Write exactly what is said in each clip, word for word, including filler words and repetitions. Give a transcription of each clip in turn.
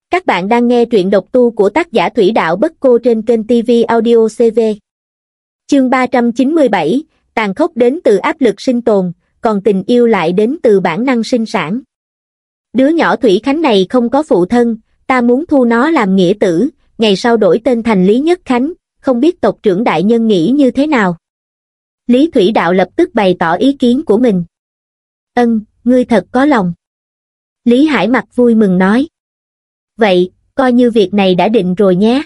Các bạn đang nghe truyện độc tu của tác giả Thủy Đạo Bất Cô trên kênh ti vi Audio xê vê. Chương ba trăm chín mươi bảy, tàn khốc đến từ áp lực sinh tồn, còn tình yêu lại đến từ bản năng sinh sản. Đứa nhỏ Thủy Khánh này không có phụ thân, ta muốn thu nó làm nghĩa tử, ngày sau đổi tên thành Lý Nhất Khánh, không biết tộc trưởng đại nhân nghĩ như thế nào. Lý Thủy Đạo lập tức bày tỏ ý kiến của mình. Ân, ngươi thật có lòng. Lý Hải Mặc vui mừng nói. Vậy, coi như việc này đã định rồi nhé.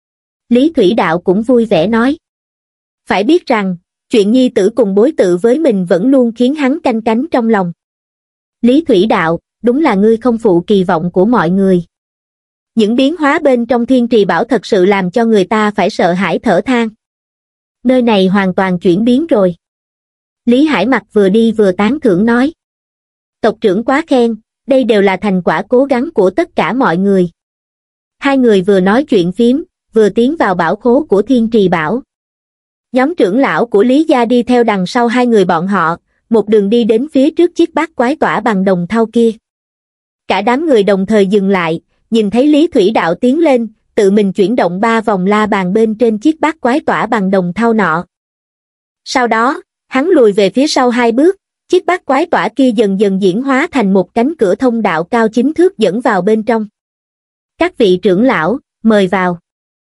Lý Thủy Đạo cũng vui vẻ nói. Phải biết rằng, chuyện nhi tử cùng bối tự với mình vẫn luôn khiến hắn canh cánh trong lòng. Lý Thủy Đạo, đúng là ngươi không phụ kỳ vọng của mọi người. Những biến hóa bên trong Thiên Trì Bảo thật sự làm cho người ta phải sợ hãi thở than. Nơi này hoàn toàn chuyển biến rồi. Lý Hải Mặc vừa đi vừa tán thưởng nói. Tộc trưởng quá khen, đây đều là thành quả cố gắng của tất cả mọi người. Hai người vừa nói chuyện phím, vừa tiến vào bảo khố của Thiên Trì Bảo. Nhóm trưởng lão của Lý gia đi theo đằng sau hai người bọn họ, một đường đi đến phía trước chiếc bát quái tỏa bằng đồng thau kia. Cả đám người đồng thời dừng lại, nhìn thấy Lý Thủy Đạo tiến lên, tự mình chuyển động ba vòng la bàn bên trên chiếc bát quái tỏa bằng đồng thau nọ. Sau đó, hắn lùi về phía sau hai bước, chiếc bát quái tỏa kia dần dần diễn hóa thành một cánh cửa thông đạo cao chín thước dẫn vào bên trong. Các vị trưởng lão, mời vào.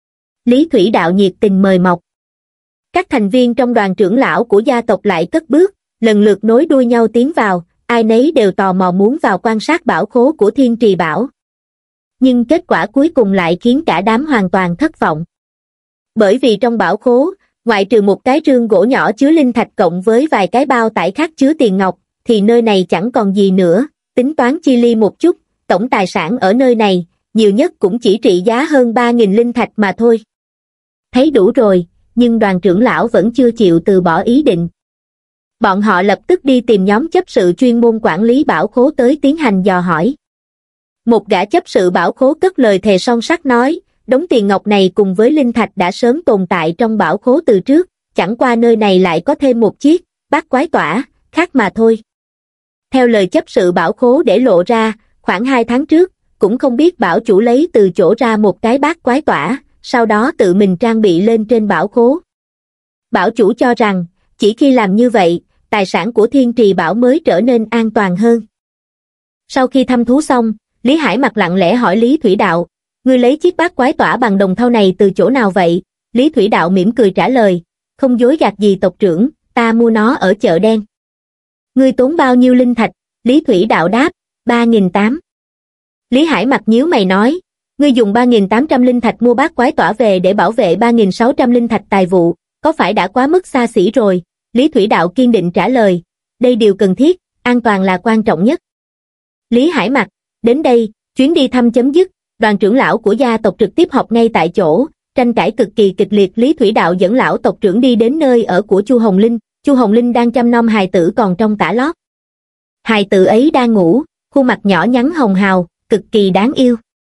Lý Thủy Đạo nhiệt tình mời mọc. Các thành viên trong đoàn trưởng lão của gia tộc lại cất bước, lần lượt nối đuôi nhau tiến vào, ai nấy đều tò mò muốn vào quan sát bảo khố của Thiên Trì Bảo. Nhưng kết quả cuối cùng lại khiến cả đám hoàn toàn thất vọng. Bởi vì trong bảo khố, ngoại trừ một cái rương gỗ nhỏ chứa linh thạch cộng với vài cái bao tải khác chứa tiền ngọc, thì nơi này chẳng còn gì nữa. Tính toán chi ly một chút, tổng tài sản ở nơi này, nhiều nhất cũng chỉ trị giá hơn ba nghìn linh thạch mà thôi. Thấy đủ rồi, nhưng đoàn trưởng lão vẫn chưa chịu từ bỏ ý định. Bọn họ lập tức đi tìm nhóm chấp sự chuyên môn quản lý bảo khố tới tiến hành dò hỏi. Một gã chấp sự bảo khố cất lời thề son sắt nói, đống tiền ngọc này cùng với linh thạch đã sớm tồn tại trong bảo khố từ trước, chẳng qua nơi này lại có thêm một chiếc bát quái tỏa, khác mà thôi. Theo lời chấp sự bảo khố để lộ ra, khoảng hai tháng trước, cũng không biết bảo chủ lấy từ chỗ ra một cái bát quái tỏa, sau đó tự mình trang bị lên trên bảo khố. Bảo chủ cho rằng, chỉ khi làm như vậy, tài sản của Thiên Trì Bảo mới trở nên an toàn hơn. Sau khi thăm thú xong, Lý Hải Mặc lặng lẽ hỏi Lý Thủy Đạo, ngươi lấy chiếc bát quái tỏa bằng đồng thau này từ chỗ nào vậy? Lý Thủy Đạo mỉm cười trả lời, không dối gạt gì tộc trưởng, ta mua nó ở chợ đen. Ngươi tốn bao nhiêu linh thạch? Lý Thủy Đạo đáp, ba nghìn tám. Lý Hải Mặc nhíu mày nói, ngươi dùng ba nghìn tám trăm linh thạch mua bát quái tỏa về để bảo vệ ba nghìn sáu trăm linh thạch tài vụ, có phải đã quá mức xa xỉ rồi? Lý Thủy Đạo kiên định trả lời, đây điều cần thiết, an toàn là quan trọng nhất. Lý Hải Mặc, đến đây, chuyến đi thăm chấm dứt, đoàn trưởng lão của gia tộc trực tiếp họp ngay tại chỗ, tranh cãi cực kỳ kịch liệt. Lý Thủy Đạo dẫn lão tộc trưởng đi đến nơi ở của Chu Hồng Linh, Chu Hồng Linh đang chăm nom hài tử còn trong tã lót. Hài tử ấy đang ngủ, khuôn mặt nhỏ nhắn hồng hào, cực kỳ đáng yêu.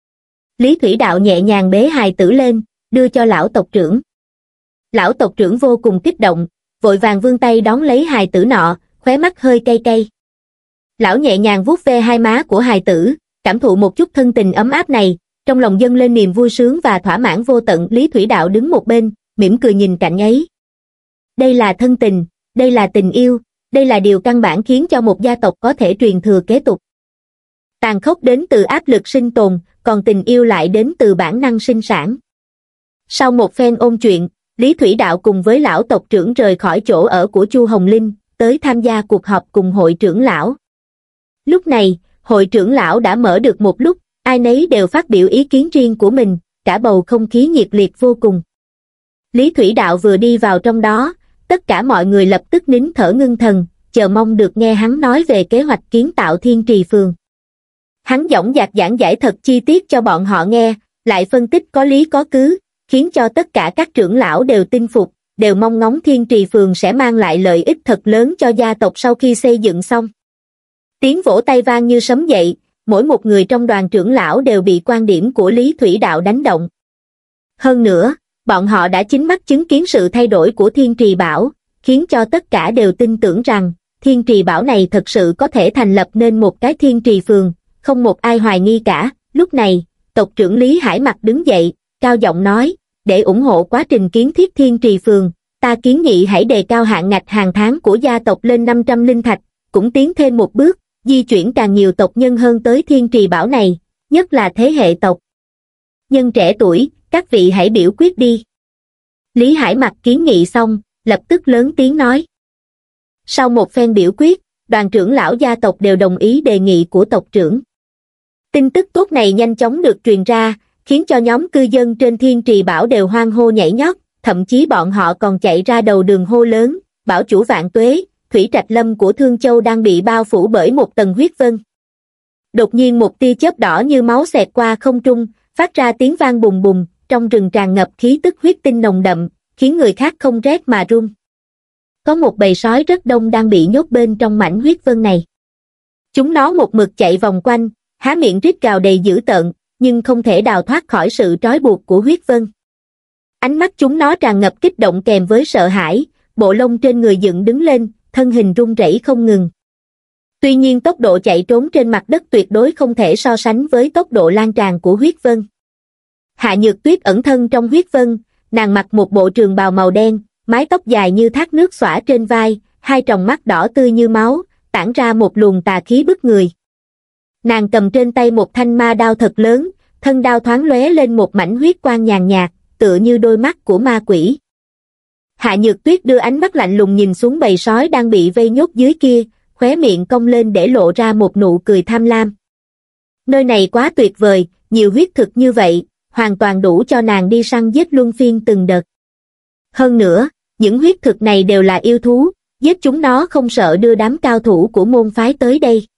Lý Thủy Đạo nhẹ nhàng bế hài tử lên, đưa cho lão tộc trưởng. Lão tộc trưởng vô cùng kích động, vội vàng vươn tay đón lấy hài tử nọ, khóe mắt hơi cay cay. Lão nhẹ nhàng vuốt ve hai má của hài tử, cảm thụ một chút thân tình ấm áp này, trong lòng dâng lên niềm vui sướng và thỏa mãn vô tận. Lý Thủy Đạo đứng một bên, mỉm cười nhìn cảnh ấy. Đây là thân tình, đây là tình yêu, đây là điều căn bản khiến cho một gia tộc có thể truyền thừa kế tục. Tàn khốc đến từ áp lực sinh tồn, còn tình yêu lại đến từ bản năng sinh sản. Sau một phen ôn chuyện, Lý Thủy Đạo cùng với lão tộc trưởng rời khỏi chỗ ở của Chu Hồng Linh, tới tham gia cuộc họp cùng hội trưởng lão. Lúc này, hội trưởng lão đã mở được một lúc, ai nấy đều phát biểu ý kiến riêng của mình, cả bầu không khí nhiệt liệt vô cùng. Lý Thủy Đạo vừa đi vào trong đó, tất cả mọi người lập tức nín thở ngưng thần, chờ mong được nghe hắn nói về kế hoạch kiến tạo Thiên Trì Phường. Hắn dõng dạc giảng giải thật chi tiết cho bọn họ nghe, lại phân tích có lý có cứ, khiến cho tất cả các trưởng lão đều tin phục, đều mong ngóng Thiên Trì Phường sẽ mang lại lợi ích thật lớn cho gia tộc sau khi xây dựng xong. Tiếng vỗ tay vang như sấm dậy, mỗi một người trong đoàn trưởng lão đều bị quan điểm của Lý Thủy Đạo đánh động. Hơn nữa, bọn họ đã chính mắt chứng kiến sự thay đổi của Thiên Trì Bảo, khiến cho tất cả đều tin tưởng rằng, Thiên Trì Bảo này thật sự có thể thành lập nên một cái Thiên Trì Phường, không một ai hoài nghi cả. Lúc này, tộc trưởng Lý Hải Mặc đứng dậy, cao giọng nói, để ủng hộ quá trình kiến thiết Thiên Trì Phường, ta kiến nghị hãy đề cao hạn ngạch hàng tháng của gia tộc lên năm trăm linh thạch, cũng tiến thêm một bước, di chuyển càng nhiều tộc nhân hơn tới Thiên Trì Bảo này, nhất là thế hệ tộc nhân trẻ tuổi, các vị hãy biểu quyết đi. Lý Hải Mặc kiến nghị xong, lập tức lớn tiếng nói. Sau một phen biểu quyết, đoàn trưởng lão gia tộc đều đồng ý đề nghị của tộc trưởng. Tin tức tốt này nhanh chóng được truyền ra, khiến cho nhóm cư dân trên Thiên Trì Bảo đều hoan hô nhảy nhót, thậm chí bọn họ còn chạy ra đầu đường hô lớn, bảo chủ vạn tuế, Thủy Trạch Lâm của Thương Châu đang bị bao phủ bởi một tầng huyết vân. Đột nhiên một tia chớp đỏ như máu xẹt qua không trung, phát ra tiếng vang bùng bùng, trong rừng tràn ngập khí tức huyết tinh nồng đậm, khiến người khác không rét mà run. Có một bầy sói rất đông đang bị nhốt bên trong mảnh huyết vân này. Chúng nó một mực chạy vòng quanh, há miệng rít gào đầy dữ tợn, nhưng không thể đào thoát khỏi sự trói buộc của huyết vân. Ánh mắt chúng nó tràn ngập kích động kèm với sợ hãi, bộ lông trên người dựng đứng lên, thân hình run rẩy không ngừng. Tuy nhiên tốc độ chạy trốn trên mặt đất tuyệt đối không thể so sánh với tốc độ lan tràn của huyết vân. Hạ Nhược Tuyết ẩn thân trong huyết vân, nàng mặc một bộ trường bào màu đen, mái tóc dài như thác nước xõa trên vai, hai tròng mắt đỏ tươi như máu, tản ra một luồng tà khí bức người. Nàng cầm trên tay một thanh ma đao thật lớn, thân đao thoáng lóe lên một mảnh huyết quang nhàn nhạt, tựa như đôi mắt của ma quỷ. Hạ Nhược Tuyết đưa ánh mắt lạnh lùng nhìn xuống bầy sói đang bị vây nhốt dưới kia, khóe miệng cong lên để lộ ra một nụ cười tham lam. Nơi này quá tuyệt vời, nhiều huyết thực như vậy, hoàn toàn đủ cho nàng đi săn giết luân phiên từng đợt. Hơn nữa, những huyết thực này đều là yêu thú, giết chúng nó không sợ đưa đám cao thủ của môn phái tới đây.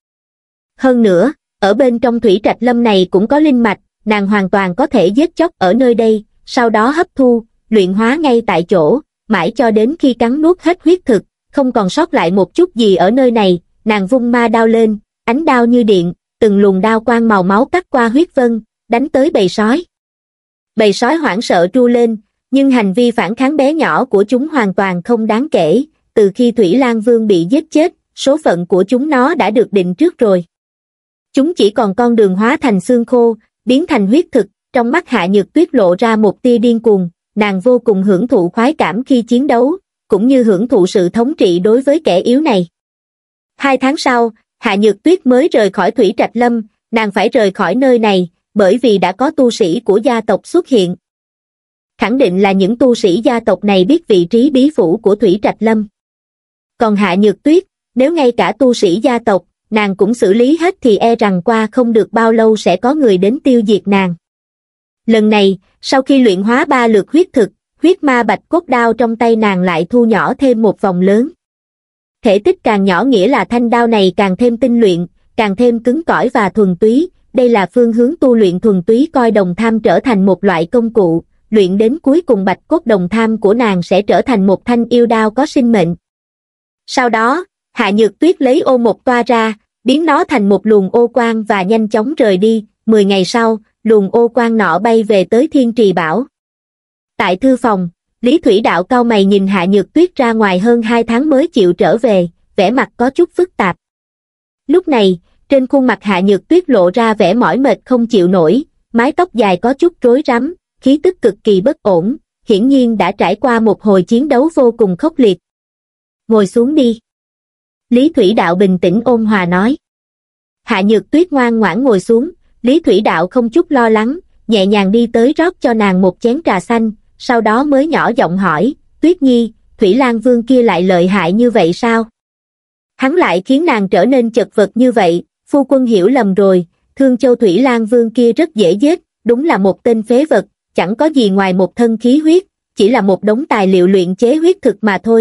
Hơn nữa, ở bên trong Thủy Trạch Lâm này cũng có linh mạch, nàng hoàn toàn có thể giết chóc ở nơi đây, sau đó hấp thu, luyện hóa ngay tại chỗ, mãi cho đến khi cắn nuốt hết huyết thực, không còn sót lại một chút gì ở nơi này, nàng vung ma đao lên, ánh đao như điện, từng luồng đao quang màu máu cắt qua huyết vân, đánh tới bầy sói. Bầy sói hoảng sợ tru lên, nhưng hành vi phản kháng bé nhỏ của chúng hoàn toàn không đáng kể, từ khi Thủy Lang Vương bị giết chết, số phận của chúng nó đã được định trước rồi. Chúng chỉ còn con đường hóa thành xương khô, biến thành huyết thực, trong mắt Hạ Nhược Tuyết lộ ra một tia điên cuồng, nàng vô cùng hưởng thụ khoái cảm khi chiến đấu, cũng như hưởng thụ sự thống trị đối với kẻ yếu này. Hai tháng sau, Hạ Nhược Tuyết mới rời khỏi Thủy Trạch Lâm, nàng phải rời khỏi nơi này, bởi vì đã có tu sĩ của gia tộc xuất hiện. Khẳng định là những tu sĩ gia tộc này biết vị trí bí phủ của Thủy Trạch Lâm. Còn Hạ Nhược Tuyết, nếu ngay cả tu sĩ gia tộc, nàng cũng xử lý hết thì e rằng qua không được bao lâu sẽ có người đến tiêu diệt nàng. Lần này, sau khi luyện hóa ba lượt huyết thực, huyết ma bạch cốt đao trong tay nàng lại thu nhỏ thêm một vòng lớn. Thể tích càng nhỏ nghĩa là thanh đao này càng thêm tinh luyện, càng thêm cứng cỏi và thuần túy, đây là phương hướng tu luyện thuần túy coi đồng tham trở thành một loại công cụ, luyện đến cuối cùng bạch cốt đồng tham của nàng sẽ trở thành một thanh yêu đao có sinh mệnh. Sau đó, Hạ Nhược Tuyết lấy ô một toa ra, biến nó thành một luồng ô quang và nhanh chóng rời đi, mười ngày sau, luồng ô quang nọ bay về tới Thiên Trì Bảo. Tại thư phòng, Lý Thủy Đạo cau mày nhìn Hạ Nhược Tuyết ra ngoài hơn hai tháng mới chịu trở về, vẻ mặt có chút phức tạp. Lúc này, trên khuôn mặt Hạ Nhược Tuyết lộ ra vẻ mỏi mệt không chịu nổi, mái tóc dài có chút rối rắm, khí tức cực kỳ bất ổn, hiển nhiên đã trải qua một hồi chiến đấu vô cùng khốc liệt. Ngồi xuống đi. Lý Thủy Đạo bình tĩnh ôn hòa nói. Hạ Nhược Tuyết ngoan ngoãn ngồi xuống, Lý Thủy Đạo không chút lo lắng, nhẹ nhàng đi tới rót cho nàng một chén trà xanh, sau đó mới nhỏ giọng hỏi, Tuyết Nhi, Thủy Lang Vương kia lại lợi hại như vậy sao? Hắn lại khiến nàng trở nên chật vật như vậy, phu quân hiểu lầm rồi, Thương Châu Thủy Lang Vương kia rất dễ giết, đúng là một tên phế vật, chẳng có gì ngoài một thân khí huyết, chỉ là một đống tài liệu luyện chế huyết thực mà thôi.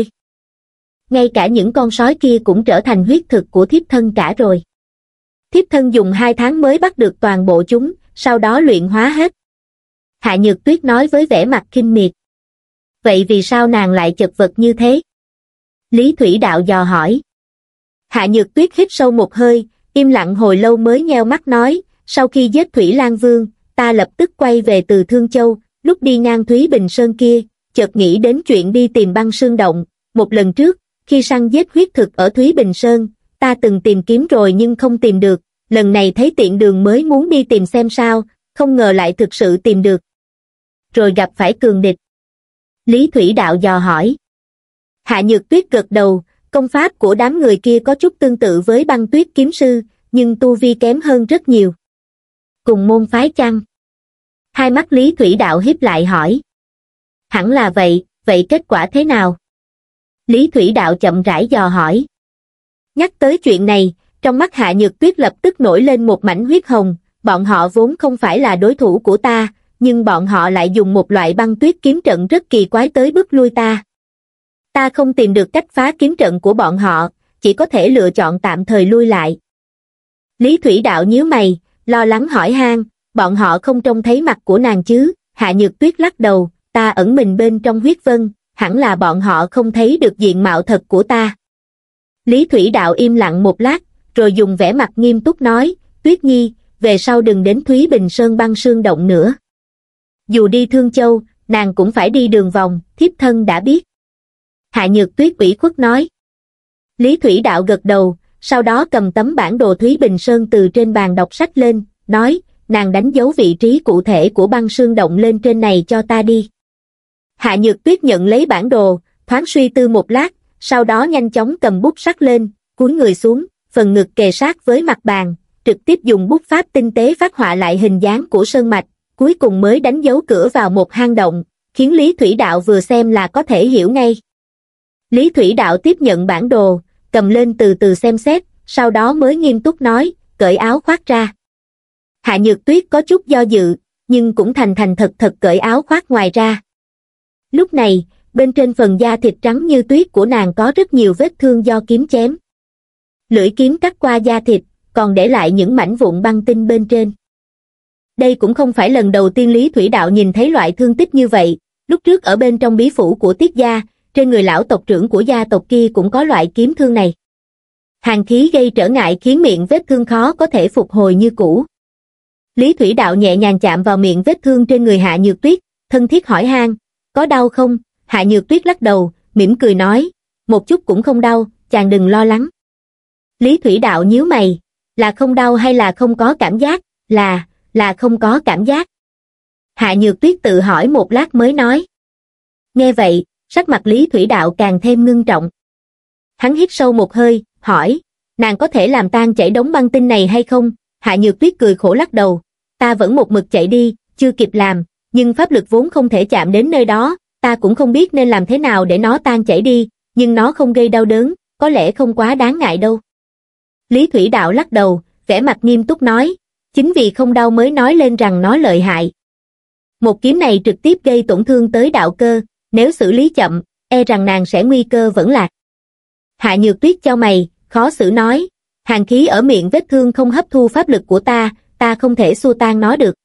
Ngay cả những con sói kia cũng trở thành huyết thực của thiếp thân cả rồi. Thiếp thân dùng hai tháng mới bắt được toàn bộ chúng, sau đó luyện hóa hết. Hạ Nhược Tuyết nói với vẻ mặt khinh miệt. Vậy vì sao nàng lại chật vật như thế? Lý Thủy Đạo dò hỏi. Hạ Nhược Tuyết hít sâu một hơi, im lặng hồi lâu mới nheo mắt nói, sau khi giết Thủy Lang Vương, ta lập tức quay về từ Thương Châu, lúc đi ngang Thúy Bình Sơn kia, chợt nghĩ đến chuyện đi tìm Băng Sương Động, một lần trước, khi săn giết huyết thực ở Thúy Bình Sơn, ta từng tìm kiếm rồi nhưng không tìm được, lần này thấy tiện đường mới muốn đi tìm xem sao, không ngờ lại thực sự tìm được. Rồi gặp phải cường địch. Lý Thủy Đạo dò hỏi. Hạ Nhược Tuyết gật đầu, công pháp của đám người kia có chút tương tự với Băng Tuyết kiếm sư, nhưng tu vi kém hơn rất nhiều. Cùng môn phái chăng? Hai mắt Lý Thủy Đạo híp lại hỏi. Hẳn là vậy, vậy kết quả thế nào? Lý Thủy Đạo chậm rãi dò hỏi. Nhắc tới chuyện này, trong mắt Hạ Nhược Tuyết lập tức nổi lên một mảnh huyết hồng, bọn họ vốn không phải là đối thủ của ta, nhưng bọn họ lại dùng một loại băng tuyết kiếm trận rất kỳ quái tới bức lui ta. Ta không tìm được cách phá kiếm trận của bọn họ, chỉ có thể lựa chọn tạm thời lui lại. Lý Thủy Đạo nhíu mày, lo lắng hỏi han, bọn họ không trông thấy mặt của nàng chứ? Hạ Nhược Tuyết lắc đầu, ta ẩn mình bên trong huyết vân, hẳn là bọn họ không thấy được diện mạo thật của ta. Lý Thủy Đạo im lặng một lát, rồi dùng vẻ mặt nghiêm túc nói, Tuyết Nhi, về sau đừng đến Thúy Bình Sơn băng sương động nữa. Dù đi Thương Châu, nàng cũng phải đi đường vòng, thiếp thân đã biết. Hạ Nhược Tuyết ủy khuất nói. Lý Thủy Đạo gật đầu, sau đó cầm tấm bản đồ Thúy Bình Sơn từ trên bàn đọc sách lên, nói, nàng đánh dấu vị trí cụ thể của băng sương động lên trên này cho ta đi. Hạ Nhược Tuyết nhận lấy bản đồ, thoáng suy tư một lát, sau đó nhanh chóng cầm bút sắc lên, cúi người xuống, phần ngực kề sát với mặt bàn, trực tiếp dùng bút pháp tinh tế phác họa lại hình dáng của sơn mạch, cuối cùng mới đánh dấu cửa vào một hang động, khiến Lý Thủy Đạo vừa xem là có thể hiểu ngay. Lý Thủy Đạo tiếp nhận bản đồ, cầm lên từ từ xem xét, sau đó mới nghiêm túc nói, cởi áo khoác ra. Hạ Nhược Tuyết có chút do dự, nhưng cũng thành thành thật thật cởi áo khoác ngoài ra. Lúc này, bên trên phần da thịt trắng như tuyết của nàng có rất nhiều vết thương do kiếm chém. Lưỡi kiếm cắt qua da thịt, còn để lại những mảnh vụn băng tinh bên trên. Đây cũng không phải lần đầu tiên Lý Thủy Đạo nhìn thấy loại thương tích như vậy, lúc trước ở bên trong bí phủ của Tiết gia, trên người lão tộc trưởng của gia tộc kia cũng có loại kiếm thương này. Hàn khí gây trở ngại khiến miệng vết thương khó có thể phục hồi như cũ. Lý Thủy Đạo nhẹ nhàng chạm vào miệng vết thương trên người Hạ Nhược Tuyết, thân thiết hỏi han, có đau không? Hạ Nhược Tuyết lắc đầu, mỉm cười nói, một chút cũng không đau, chàng đừng lo lắng. Lý Thủy Đạo nhíu mày, là không đau hay là không có cảm giác? Là, là không có cảm giác. Hạ Nhược Tuyết tự hỏi một lát mới nói. Nghe vậy, sắc mặt Lý Thủy Đạo càng thêm ngưng trọng. Hắn hít sâu một hơi, hỏi, nàng có thể làm tan chảy đống băng tinh này hay không? Hạ Nhược Tuyết cười khổ lắc đầu, ta vẫn một mực chạy đi, chưa kịp làm, nhưng pháp lực vốn không thể chạm đến nơi đó, ta cũng không biết nên làm thế nào để nó tan chảy đi, nhưng nó không gây đau đớn, có lẽ không quá đáng ngại đâu. Lý Thủy Đạo lắc đầu, vẻ mặt nghiêm túc nói, chính vì không đau mới nói lên rằng nó lợi hại. Một kiếm này trực tiếp gây tổn thương tới đạo cơ, nếu xử lý chậm, e rằng nàng sẽ nguy cơ vẫn lạc. Hạ Nhược Tuyết chau mày, khó xử nói, hàn khí ở miệng vết thương không hấp thu pháp lực của ta, ta không thể xua tan nó được.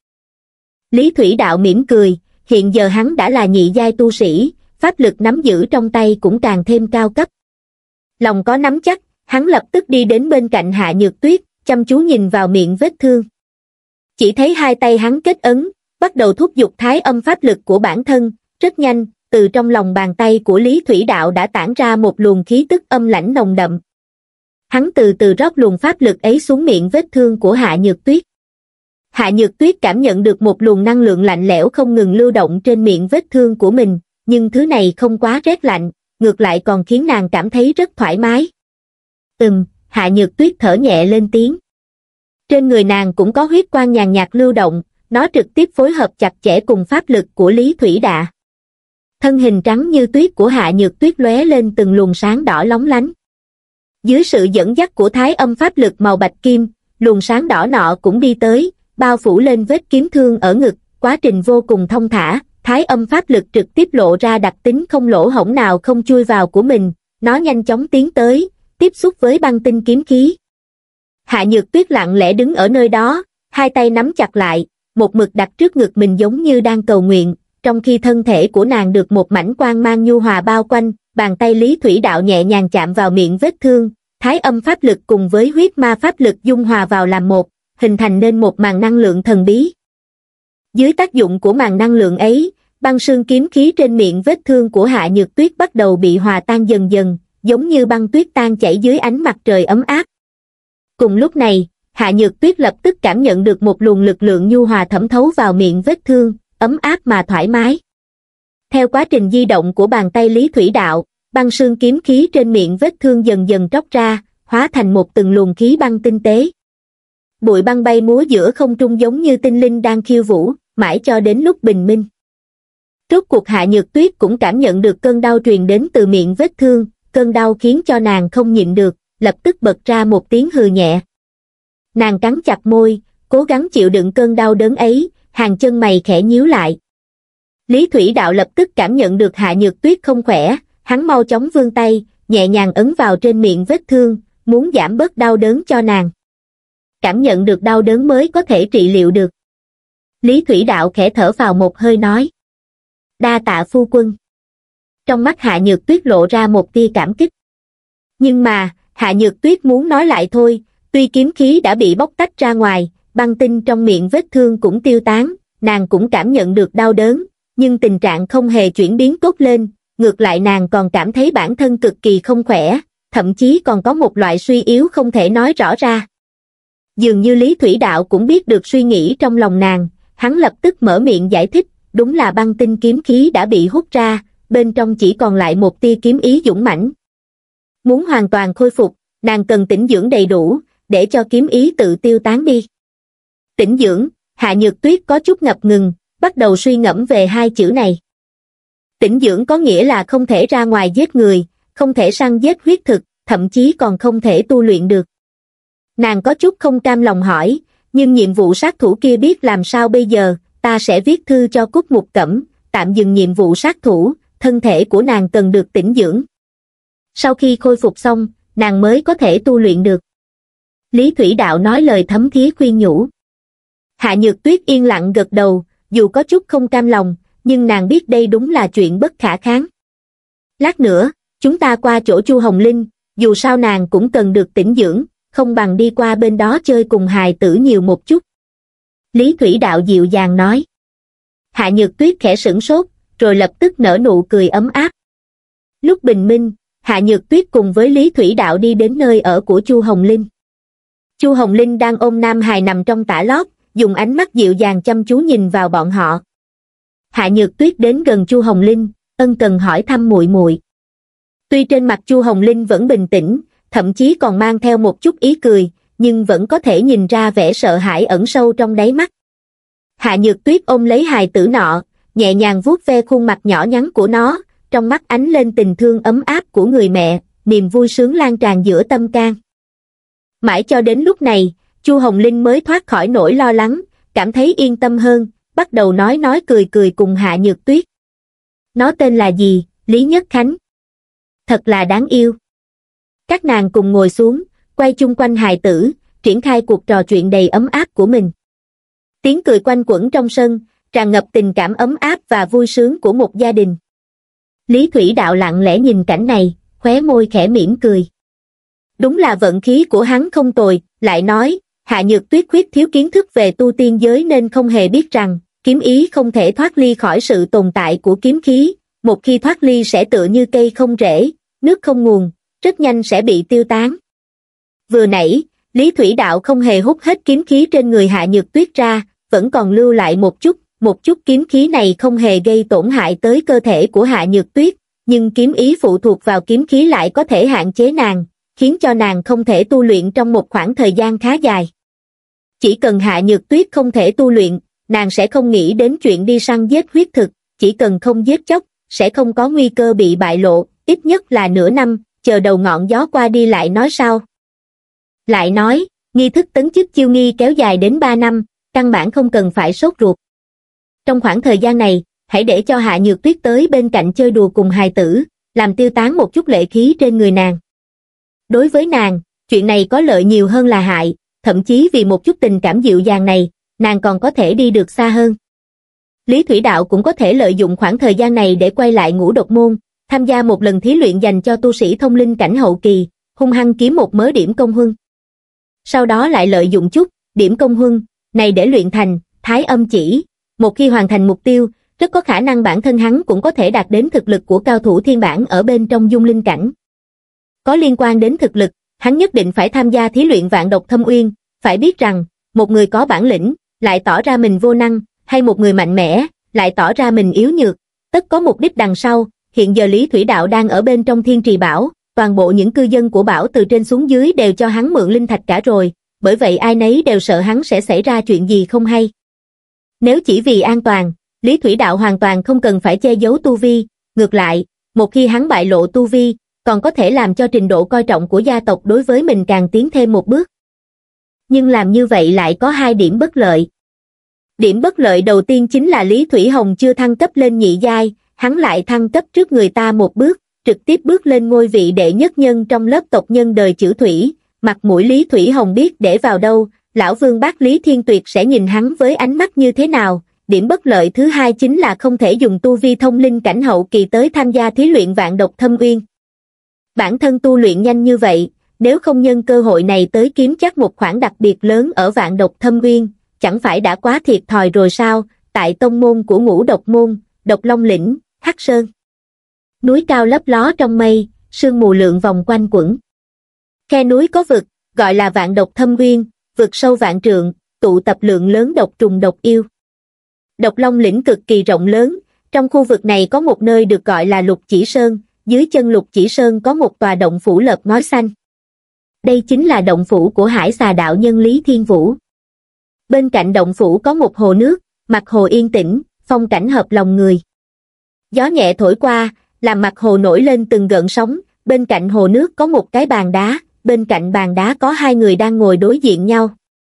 Lý Thủy Đạo mỉm cười, hiện giờ hắn đã là nhị giai tu sĩ, pháp lực nắm giữ trong tay cũng càng thêm cao cấp. Lòng có nắm chắc, hắn lập tức đi đến bên cạnh Hạ Nhược Tuyết, chăm chú nhìn vào miệng vết thương. Chỉ thấy hai tay hắn kết ấn, bắt đầu thúc giục thái âm pháp lực của bản thân, rất nhanh, từ trong lòng bàn tay của Lý Thủy Đạo đã tản ra một luồng khí tức âm lãnh nồng đậm. Hắn từ từ rót luồng pháp lực ấy xuống miệng vết thương của Hạ Nhược Tuyết. Hạ Nhược Tuyết cảm nhận được một luồng năng lượng lạnh lẽo không ngừng lưu động trên miệng vết thương của mình, nhưng thứ này không quá rét lạnh, ngược lại còn khiến nàng cảm thấy rất thoải mái. Ừm, Hạ Nhược Tuyết thở nhẹ lên tiếng. Trên người nàng cũng có huyết quang nhàn nhạt lưu động, nó trực tiếp phối hợp chặt chẽ cùng pháp lực của Lý Thủy Đạo. Thân hình trắng như tuyết của Hạ Nhược Tuyết lóe lên từng luồng sáng đỏ lóng lánh. Dưới sự dẫn dắt của thái âm pháp lực màu bạch kim, luồng sáng đỏ nọ cũng đi tới, bao phủ lên vết kiếm thương ở ngực, quá trình vô cùng thông thả, thái âm pháp lực trực tiếp lộ ra đặc tính không lỗ hổng nào không chui vào của mình, nó nhanh chóng tiến tới, tiếp xúc với băng tinh kiếm khí. Hạ Nhược Tuyết lặng lẽ đứng ở nơi đó, hai tay nắm chặt lại, một mực đặt trước ngực mình giống như đang cầu nguyện, trong khi thân thể của nàng được một mảnh quang mang nhu hòa bao quanh, bàn tay Lý Thủy Đạo nhẹ nhàng chạm vào miệng vết thương, thái âm pháp lực cùng với huyết ma pháp lực dung hòa vào làm một, hình thành nên một màn năng lượng thần bí. Dưới tác dụng của màn năng lượng ấy, băng sương kiếm khí trên miệng vết thương của Hạ Nhược Tuyết bắt đầu bị hòa tan dần dần, giống như băng tuyết tan chảy dưới ánh mặt trời ấm áp. Cùng lúc này, Hạ Nhược Tuyết lập tức cảm nhận được một luồng lực lượng nhu hòa thẩm thấu vào miệng vết thương, ấm áp mà thoải mái. Theo quá trình di động của bàn tay Lý Thủy Đạo, băng sương kiếm khí trên miệng vết thương dần dần tróc ra, hóa thành một từng luồng khí băng tinh tế. Bụi băng bay múa giữa không trung giống như tinh linh đang khiêu vũ, mãi cho đến lúc bình minh. Rốt cuộc Hạ Nhược Tuyết cũng cảm nhận được cơn đau truyền đến từ miệng vết thương, cơn đau khiến cho nàng không nhịn được, lập tức bật ra một tiếng hừ nhẹ. Nàng cắn chặt môi, cố gắng chịu đựng cơn đau đớn ấy, hàng chân mày khẽ nhíu lại. Lý Thủy Đạo lập tức cảm nhận được Hạ Nhược Tuyết không khỏe, hắn mau chóng vươn tay, nhẹ nhàng ấn vào trên miệng vết thương, muốn giảm bớt đau đớn cho nàng. Cảm nhận được đau đớn mới có thể trị liệu được. Lý Thủy Đạo khẽ thở vào một hơi nói. Đa tạ phu quân. Trong mắt Hạ Nhược Tuyết lộ ra một tia cảm kích. Nhưng mà, Hạ Nhược Tuyết muốn nói lại thôi, tuy kiếm khí đã bị bóc tách ra ngoài, băng tinh trong miệng vết thương cũng tiêu tán, nàng cũng cảm nhận được đau đớn, nhưng tình trạng không hề chuyển biến tốt lên, ngược lại nàng còn cảm thấy bản thân cực kỳ không khỏe, thậm chí còn có một loại suy yếu không thể nói rõ ra. Dường như Lý Thủy Đạo cũng biết được suy nghĩ trong lòng nàng, hắn lập tức mở miệng giải thích, đúng là băng tinh kiếm khí đã bị hút ra, bên trong chỉ còn lại một tia kiếm ý dũng mãnh. Muốn hoàn toàn khôi phục, nàng cần tĩnh dưỡng đầy đủ, để cho kiếm ý tự tiêu tán đi. Tĩnh dưỡng, Hạ Nhược Tuyết có chút ngập ngừng, bắt đầu suy ngẫm về hai chữ này. Tĩnh dưỡng có nghĩa là không thể ra ngoài giết người, không thể săn giết huyết thực, thậm chí còn không thể tu luyện được. Nàng có chút không cam lòng hỏi, nhưng nhiệm vụ sát thủ kia biết làm sao bây giờ, ta sẽ viết thư cho Cúc Mục Cẩm, tạm dừng nhiệm vụ sát thủ, thân thể của nàng cần được tĩnh dưỡng. Sau khi khôi phục xong, nàng mới có thể tu luyện được. Lý Thủy Đạo nói lời thấm thía khuyên nhủ. Hạ Nhược Tuyết yên lặng gật đầu, dù có chút không cam lòng, nhưng nàng biết đây đúng là chuyện bất khả kháng. Lát nữa, chúng ta qua chỗ Chu Hồng Linh, dù sao nàng cũng cần được tĩnh dưỡng, không bằng đi qua bên đó chơi cùng hài tử nhiều một chút. Lý Thủy Đạo dịu dàng nói. Hạ Nhược Tuyết khẽ sửng sốt, rồi lập tức nở nụ cười ấm áp. Lúc bình minh, Hạ Nhược Tuyết cùng với Lý Thủy Đạo đi đến nơi ở của Chu Hồng Linh. Chu Hồng Linh đang ôm Nam Hài nằm trong tã lót, dùng ánh mắt dịu dàng chăm chú nhìn vào bọn họ. Hạ Nhược Tuyết đến gần Chu Hồng Linh, ân cần hỏi thăm muội muội. Tuy trên mặt Chu Hồng Linh vẫn bình tĩnh, thậm chí còn mang theo một chút ý cười, nhưng vẫn có thể nhìn ra vẻ sợ hãi ẩn sâu trong đáy mắt. Hạ Nhược Tuyết ôm lấy hài tử nọ, nhẹ nhàng vuốt ve khuôn mặt nhỏ nhắn của nó, trong mắt ánh lên tình thương ấm áp của người mẹ, niềm vui sướng lan tràn giữa tâm can. Mãi cho đến lúc này, Chu Hồng Linh mới thoát khỏi nỗi lo lắng, cảm thấy yên tâm hơn, bắt đầu nói nói cười cười cùng Hạ Nhược Tuyết. Nó tên là gì? Lý Nhất Khánh. Thật là đáng yêu. Các nàng cùng ngồi xuống, quay chung quanh hài tử, triển khai cuộc trò chuyện đầy ấm áp của mình. Tiếng cười quanh quẩn trong sân, tràn ngập tình cảm ấm áp và vui sướng của một gia đình. Lý Thủy Đạo lặng lẽ nhìn cảnh này, khóe môi khẽ mỉm cười. Đúng là vận khí của hắn không tồi, lại nói, Hạ Nhược Tuyết khuyết thiếu kiến thức về tu tiên giới nên không hề biết rằng, kiếm ý không thể thoát ly khỏi sự tồn tại của kiếm khí, một khi thoát ly sẽ tựa như cây không rễ, nước không nguồn, rất nhanh sẽ bị tiêu tán. Vừa nãy, Lý Thủy Đạo không hề hút hết kiếm khí trên người Hạ Nhược Tuyết ra, vẫn còn lưu lại một chút, một chút kiếm khí này không hề gây tổn hại tới cơ thể của Hạ Nhược Tuyết, nhưng kiếm ý phụ thuộc vào kiếm khí lại có thể hạn chế nàng, khiến cho nàng không thể tu luyện trong một khoảng thời gian khá dài. Chỉ cần Hạ Nhược Tuyết không thể tu luyện, nàng sẽ không nghĩ đến chuyện đi săn giết huyết thực, chỉ cần không giết chóc, sẽ không có nguy cơ bị bại lộ, ít nhất là nửa năm, chờ đầu ngọn gió qua đi lại nói sao. Lại nói, nghi thức tấn chức chiêu nghi kéo dài đến ba năm, căn bản không cần phải sốt ruột. Trong khoảng thời gian này, hãy để cho Hạ Nhược Tuyết tới bên cạnh chơi đùa cùng hài tử, làm tiêu tán một chút lệ khí trên người nàng. Đối với nàng, chuyện này có lợi nhiều hơn là hại, thậm chí vì một chút tình cảm dịu dàng này, nàng còn có thể đi được xa hơn. Lý Thủy Đạo cũng có thể lợi dụng khoảng thời gian này để quay lại Ngũ Độc Môn, tham gia một lần thí luyện dành cho tu sĩ thông linh cảnh hậu kỳ, hung hăng kiếm một mớ điểm công huân. Sau đó lại lợi dụng chút điểm công huân này để luyện thành Thái Âm Chỉ, một khi hoàn thành mục tiêu, rất có khả năng bản thân hắn cũng có thể đạt đến thực lực của cao thủ thiên bản ở bên trong dung linh cảnh. Có liên quan đến thực lực, hắn nhất định phải tham gia thí luyện Vạn Độc Thâm Uyên, phải biết rằng, một người có bản lĩnh, lại tỏ ra mình vô năng, hay một người mạnh mẽ, lại tỏ ra mình yếu nhược, tất có mục đích đằng sau. Hiện giờ Lý Thủy Đạo đang ở bên trong Thiên Trì Bảo, toàn bộ những cư dân của Bảo từ trên xuống dưới đều cho hắn mượn linh thạch cả rồi, bởi vậy ai nấy đều sợ hắn sẽ xảy ra chuyện gì không hay. Nếu chỉ vì an toàn, Lý Thủy Đạo hoàn toàn không cần phải che giấu tu vi, ngược lại, một khi hắn bại lộ tu vi, còn có thể làm cho trình độ coi trọng của gia tộc đối với mình càng tiến thêm một bước. Nhưng làm như vậy lại có hai điểm bất lợi. Điểm bất lợi đầu tiên chính là Lý Thủy Hồng chưa thăng cấp lên nhị giai, hắn lại thăng cấp trước người ta một bước, trực tiếp bước lên ngôi vị đệ nhất nhân trong lớp tộc nhân đời chữ Thủy, mặt mũi Lý Thủy Hồng biết để vào đâu, lão vương bác Lý Thiên Tuyệt sẽ nhìn hắn với ánh mắt như thế nào. Điểm bất lợi thứ hai chính là không thể dùng tu vi thông linh cảnh hậu kỳ tới tham gia thí luyện vạn độc thâm uyên. Bản thân tu luyện nhanh như vậy, nếu không nhân cơ hội này tới kiếm chắc một khoản đặc biệt lớn ở vạn độc thâm uyên, chẳng phải đã quá thiệt thòi rồi sao? Tại tông môn của Ngũ Độc môn, Độc Long lĩnh, Hắc Sơn. Núi cao lấp ló trong mây, sương mù lượn vòng quanh quẩn. Khe núi có vực, gọi là vạn độc thâm uyên, vực sâu vạn trượng, tụ tập lượng lớn độc trùng độc yêu. Độc Long lĩnh cực kỳ rộng lớn, trong khu vực này có một nơi được gọi là Lục Chỉ Sơn, dưới chân Lục Chỉ Sơn có một tòa động phủ lợp ngói xanh. Đây chính là động phủ của Hải Xà đạo nhân Lý Thiên Vũ. Bên cạnh động phủ có một hồ nước, mặt hồ yên tĩnh, phong cảnh hợp lòng người. Gió nhẹ thổi qua, làm mặt hồ nổi lên từng gợn sóng, bên cạnh hồ nước có một cái bàn đá, bên cạnh bàn đá có hai người đang ngồi đối diện nhau.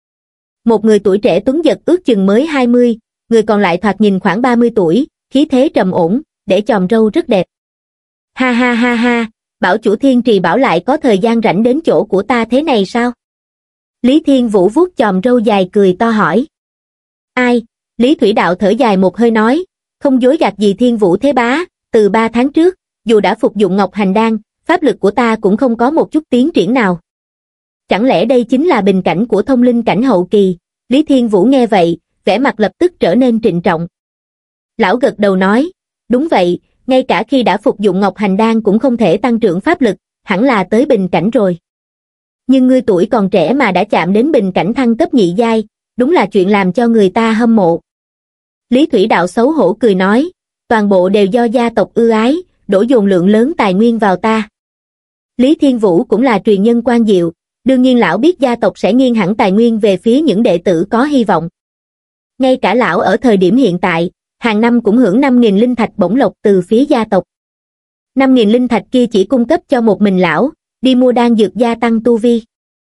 Một người tuổi trẻ tuấn giật ước chừng mới hai mươi, người còn lại thoạt nhìn khoảng ba mươi tuổi, khí thế trầm ổn, để chòm râu rất đẹp. Ha ha ha ha, bảo chủ Thiên Trì Bảo lại có thời gian rảnh đến chỗ của ta thế này sao? Lý Thiên Vũ vuốt chòm râu dài cười to hỏi. Ai? Lý Thủy Đạo thở dài một hơi nói, không dối gạt gì Thiên Vũ thế bá, từ ba tháng trước, dù đã phục dụng Ngọc Hành Đan, pháp lực của ta cũng không có một chút tiến triển nào. Chẳng lẽ đây chính là bình cảnh của thông linh cảnh hậu kỳ? Lý Thiên Vũ nghe vậy, vẻ mặt lập tức trở nên trịnh trọng. Lão gật đầu nói, đúng vậy, ngay cả khi đã phục dụng Ngọc Hành Đan cũng không thể tăng trưởng pháp lực, hẳn là tới bình cảnh rồi. Nhưng ngươi tuổi còn trẻ mà đã chạm đến bình cảnh thăng cấp nhị giai, đúng là chuyện làm cho người ta hâm mộ. Lý Thủy Đạo xấu hổ cười nói, toàn bộ đều do gia tộc ưu ái, đổ dồn lượng lớn tài nguyên vào ta. Lý Thiên Vũ cũng là truyền nhân quan diệu, đương nhiên lão biết gia tộc sẽ nghiêng hẳn tài nguyên về phía những đệ tử có hy vọng. Ngay cả lão ở thời điểm hiện tại, hàng năm cũng hưởng năm nghìn linh thạch bổng lộc từ phía gia tộc. năm nghìn linh thạch kia chỉ cung cấp cho một mình lão, đi mua đan dược gia tăng tu vi.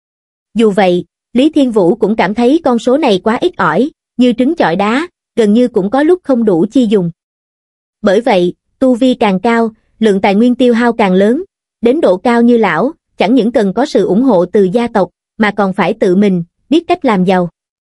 Dù vậy, Lý Thiên Vũ cũng cảm thấy con số này quá ít ỏi, như trứng chọi đá, gần như cũng có lúc không đủ chi dùng. Bởi vậy, tu vi càng cao, lượng tài nguyên tiêu hao càng lớn, đến độ cao như lão, chẳng những cần có sự ủng hộ từ gia tộc, mà còn phải tự mình, biết cách làm giàu.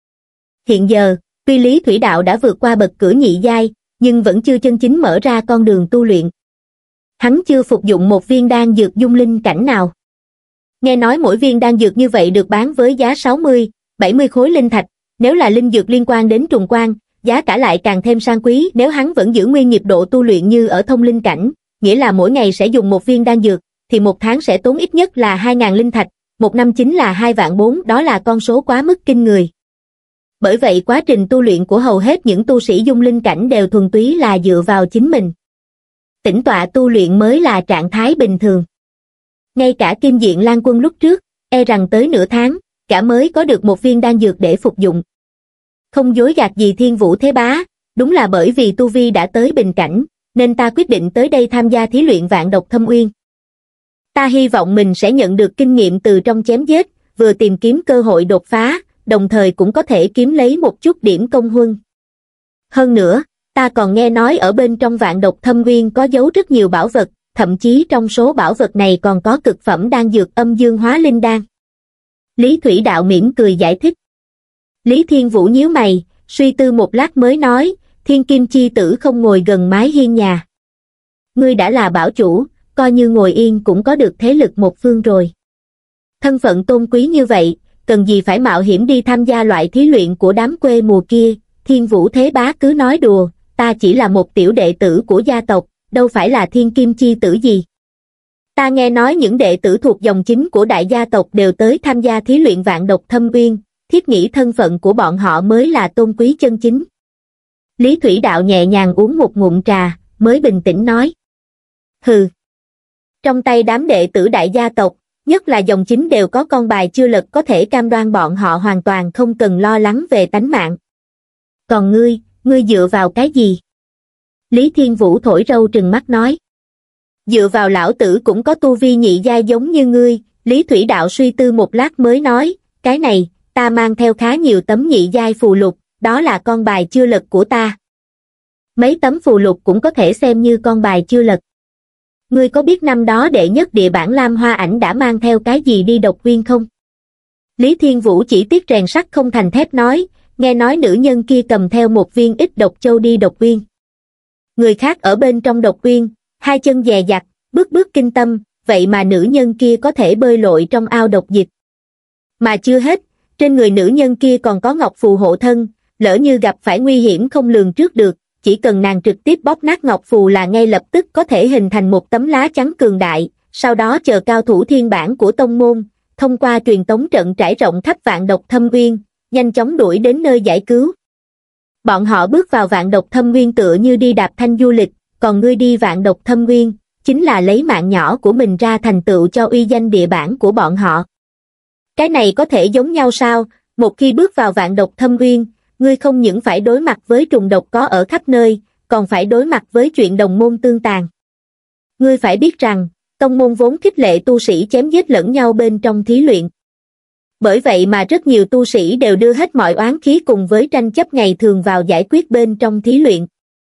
Hiện giờ, tuy Lý Thủy Đạo đã vượt qua bậc cửa nhị giai, nhưng vẫn chưa chân chính mở ra con đường tu luyện. Hắn chưa phục dụng một viên đan dược dung linh cảnh nào. Nghe nói mỗi viên đan dược như vậy được bán với giá sáu mươi, bảy mươi khối linh thạch, nếu là linh dược liên quan đến trùng quan, giá cả lại càng thêm sang quý. Nếu hắn vẫn giữ nguyên nhịp độ tu luyện như ở thông linh cảnh, nghĩa là mỗi ngày sẽ dùng một viên đan dược, thì một tháng sẽ tốn ít nhất là hai nghìn linh thạch, một năm chính là hai vạn bốn, đó là con số quá mức kinh người. Bởi vậy quá trình tu luyện của hầu hết những tu sĩ dung linh cảnh đều thuần túy là dựa vào chính mình. Tĩnh tọa tu luyện mới là trạng thái bình thường. Ngay cả Kim Diện Lan Quân lúc trước, e rằng tới nửa tháng, cả mới có được một viên đan dược để phục dụng. Không dối gạt gì Thiên Vũ thế bá, đúng là bởi vì tu vi đã tới bình cảnh, nên ta quyết định tới đây tham gia thí luyện vạn độc thâm uyên. Ta hy vọng mình sẽ nhận được kinh nghiệm từ trong chém giết, vừa tìm kiếm cơ hội đột phá, đồng thời cũng có thể kiếm lấy một chút điểm công huân. Hơn nữa, ta còn nghe nói ở bên trong vạn độc thâm uyên có giấu rất nhiều bảo vật, thậm chí trong số bảo vật này còn có cực phẩm đan dược âm dương hóa linh đan. Lý Thủy Đạo mỉm cười giải thích. Lý Thiên Vũ nhíu mày, suy tư một lát mới nói, Thiên Kim chi tử không ngồi gần mái hiên nhà. Ngươi đã là bảo chủ, coi như ngồi yên cũng có được thế lực một phương rồi. Thân phận tôn quý như vậy, cần gì phải mạo hiểm đi tham gia loại thí luyện của đám quê mùa kia. Thiên Vũ thế bá cứ nói đùa, ta chỉ là một tiểu đệ tử của gia tộc, đâu phải là thiên kim chi tử gì. Ta nghe nói những đệ tử thuộc dòng chính của đại gia tộc đều tới tham gia thí luyện vạn độc thâm uyên, thiếp nghĩ thân phận của bọn họ mới là tôn quý chân chính. Lý Thủy Đạo nhẹ nhàng uống một ngụm trà, mới bình tĩnh nói. Hừ. Trong tay đám đệ tử đại gia tộc, nhất là dòng chính đều có con bài chưa lật có thể cam đoan bọn họ hoàn toàn không cần lo lắng về tánh mạng. Còn ngươi, ngươi dựa vào cái gì? Lý Thiên Vũ thổi râu trừng mắt nói. Dựa vào lão tử cũng có tu vi nhị giai giống như ngươi. Lý Thủy Đạo suy tư một lát mới nói, cái này, ta mang theo khá nhiều tấm nhị giai phù lục, đó là con bài chưa lật của ta. Mấy tấm phù lục cũng có thể xem như con bài chưa lật. Ngươi có biết năm đó đệ nhất địa bản Lam Hoa Ảnh đã mang theo cái gì đi độc uyên không? Lý Thiên Vũ chỉ tiếc rèn sắt không thành thép nói, nghe nói nữ nhân kia cầm theo một viên ít độc châu đi độc uyên. Người khác ở bên trong độc uyên, hai chân dè dặt, bước bước kinh tâm, vậy mà nữ nhân kia có thể bơi lội trong ao độc dịch. Mà chưa hết, trên người nữ nhân kia còn có ngọc phù hộ thân, lỡ như gặp phải nguy hiểm không lường trước được, chỉ cần nàng trực tiếp bóp nát ngọc phù là ngay lập tức có thể hình thành một tấm lá chắn cường đại, sau đó chờ cao thủ thiên bản của tông môn, thông qua truyền tống trận trải rộng khắp vạn độc thâm uyên, nhanh chóng đuổi đến nơi giải cứu. Bọn họ bước vào vạn độc thâm uyên tựa như đi đạp thanh du lịch, còn ngươi đi vạn độc thâm uyên, chính là lấy mạng nhỏ của mình ra thành tựu cho uy danh địa bản của bọn họ. Cái này có thể giống nhau sao? Một khi bước vào vạn độc thâm uyên, ngươi không những phải đối mặt với trùng độc có ở khắp nơi, còn phải đối mặt với chuyện đồng môn tương tàn. Ngươi phải biết rằng, tông môn vốn khích lệ tu sĩ chém giết lẫn nhau bên trong thí luyện. Bởi vậy mà rất nhiều tu sĩ đều đưa hết mọi oán khí cùng với tranh chấp ngày thường vào giải quyết bên trong thí luyện.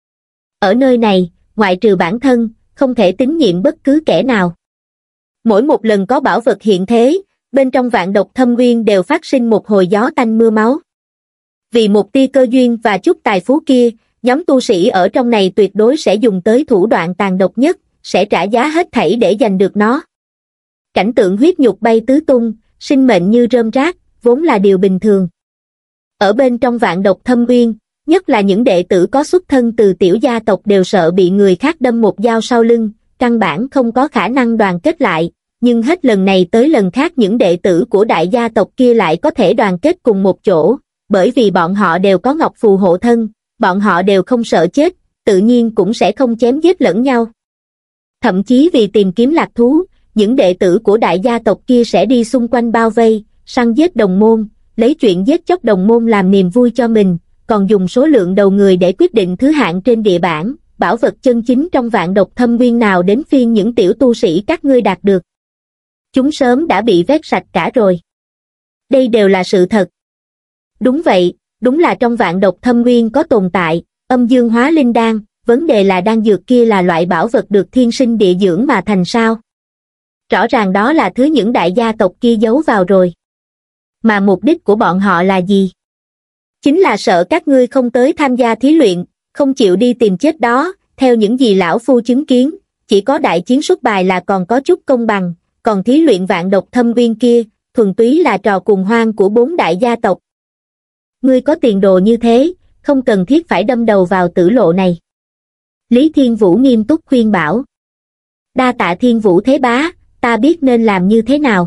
Ở nơi này, ngoại trừ bản thân, không thể tín nhiệm bất cứ kẻ nào. Mỗi một lần có bảo vật hiện thế, bên trong vạn độc thâm uyên đều phát sinh một hồi gió tanh mưa máu. Vì một tia cơ duyên và chút tài phú kia, nhóm tu sĩ ở trong này tuyệt đối sẽ dùng tới thủ đoạn tàn độc nhất, sẽ trả giá hết thảy để giành được nó. Cảnh tượng huyết nhục bay tứ tung, sinh mệnh như rơm rác, vốn là điều bình thường. Ở bên trong vạn độc thâm uyên, nhất là những đệ tử có xuất thân từ tiểu gia tộc đều sợ bị người khác đâm một dao sau lưng, căn bản không có khả năng đoàn kết lại, nhưng hết lần này tới lần khác những đệ tử của đại gia tộc kia lại có thể đoàn kết cùng một chỗ, bởi vì bọn họ đều có ngọc phù hộ thân, bọn họ đều không sợ chết, tự nhiên cũng sẽ không chém giết lẫn nhau. Thậm chí vì tìm kiếm lạc thú, những đệ tử của đại gia tộc kia sẽ đi xung quanh bao vây, săn giết đồng môn, lấy chuyện giết chóc đồng môn làm niềm vui cho mình, còn dùng số lượng đầu người để quyết định thứ hạng trên địa bản, bảo vật chân chính trong vạn độc thâm uyên nào đến phiên những tiểu tu sĩ các ngươi đạt được. Chúng sớm đã bị vét sạch cả rồi. Đây đều là sự thật. Đúng vậy, đúng là trong vạn độc thâm uyên có tồn tại, âm dương hóa linh đan, vấn đề là đan dược kia là loại bảo vật được thiên sinh địa dưỡng mà thành sao. Rõ ràng đó là thứ những đại gia tộc kia giấu vào rồi. Mà mục đích của bọn họ là gì? Chính là sợ các ngươi không tới tham gia thí luyện, không chịu đi tìm chết đó, theo những gì lão phu chứng kiến, chỉ có đại chiến xuất bài là còn có chút công bằng, còn thí luyện vạn độc thâm uyên kia, thuần túy là trò cuồng hoang của bốn đại gia tộc. Ngươi có tiền đồ như thế, không cần thiết phải đâm đầu vào tử lộ này. Lý Thiên Vũ nghiêm túc khuyên bảo. Đa tạ Thiên Vũ thế bá, ta biết nên làm như thế nào.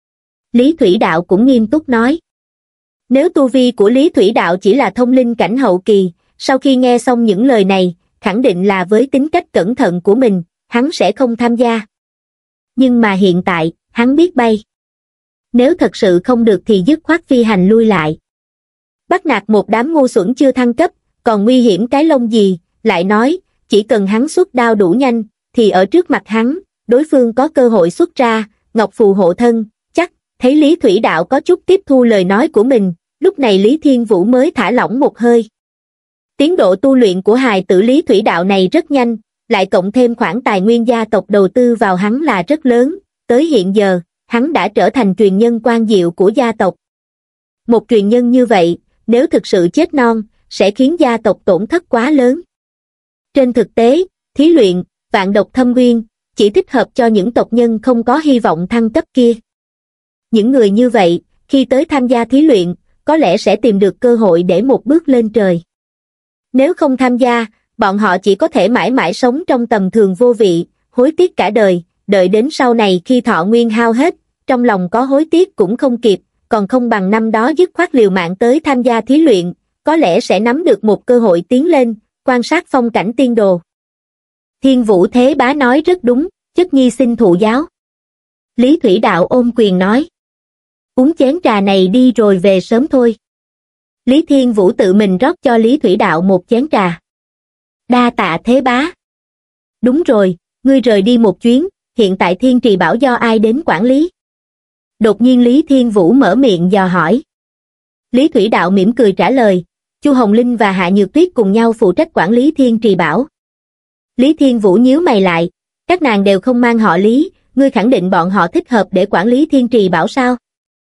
Lý Thủy Đạo cũng nghiêm túc nói. Nếu tu vi của Lý Thủy Đạo chỉ là thông linh cảnh hậu kỳ, sau khi nghe xong những lời này, khẳng định là với tính cách cẩn thận của mình, hắn sẽ không tham gia. Nhưng mà hiện tại, hắn biết bay. Nếu thật sự không được thì dứt khoát phi hành lui lại. Bắt nạt một đám ngu xuẩn chưa thăng cấp, còn nguy hiểm cái lông gì, lại nói, chỉ cần hắn xuất đao đủ nhanh, thì ở trước mặt hắn, đối phương có cơ hội xuất ra, ngọc phù hộ thân, chắc, thấy Lý Thủy Đạo có chút tiếp thu lời nói của mình, lúc này Lý Thiên Vũ mới thả lỏng một hơi. Tiến độ tu luyện của hài tử Lý Thủy Đạo này rất nhanh, lại cộng thêm khoản tài nguyên gia tộc đầu tư vào hắn là rất lớn, tới hiện giờ, hắn đã trở thành truyền nhân quan diệu của gia tộc. Một truyền nhân như vậy, nếu thực sự chết non, sẽ khiến gia tộc tổn thất quá lớn. Trên thực tế, thí luyện, vạn độc thâm uyên, chỉ thích hợp cho những tộc nhân không có hy vọng thăng cấp kia. Những người như vậy, khi tới tham gia thí luyện, có lẽ sẽ tìm được cơ hội để một bước lên trời. Nếu không tham gia, bọn họ chỉ có thể mãi mãi sống trong tầm thường vô vị, hối tiếc cả đời, đợi đến sau này khi thọ nguyên hao hết, trong lòng có hối tiếc cũng không kịp, còn không bằng năm đó dứt khoát liều mạng tới tham gia thí luyện, có lẽ sẽ nắm được một cơ hội tiến lên, quan sát phong cảnh tiên đồ. Thiên Vũ Thế Bá nói rất đúng, chất nhi xin thụ giáo. Lý Thủy Đạo ôm quyền nói. Uống chén trà này đi rồi về sớm thôi. Lý Thiên Vũ tự mình rót cho Lý Thủy Đạo một chén trà. Đa tạ Thế Bá. Đúng rồi, ngươi rời đi một chuyến, hiện tại Thiên Trì Bảo do ai đến quản lý? Đột nhiên Lý Thiên Vũ mở miệng dò hỏi. Lý Thủy Đạo mỉm cười trả lời, Chu Hồng Linh và Hạ Nhược Tuyết cùng nhau phụ trách quản lý Thiên Trì Bảo. Lý Thiên Vũ nhíu mày lại, các nàng đều không mang họ Lý, ngươi khẳng định bọn họ thích hợp để quản lý Thiên Trì Bảo sao?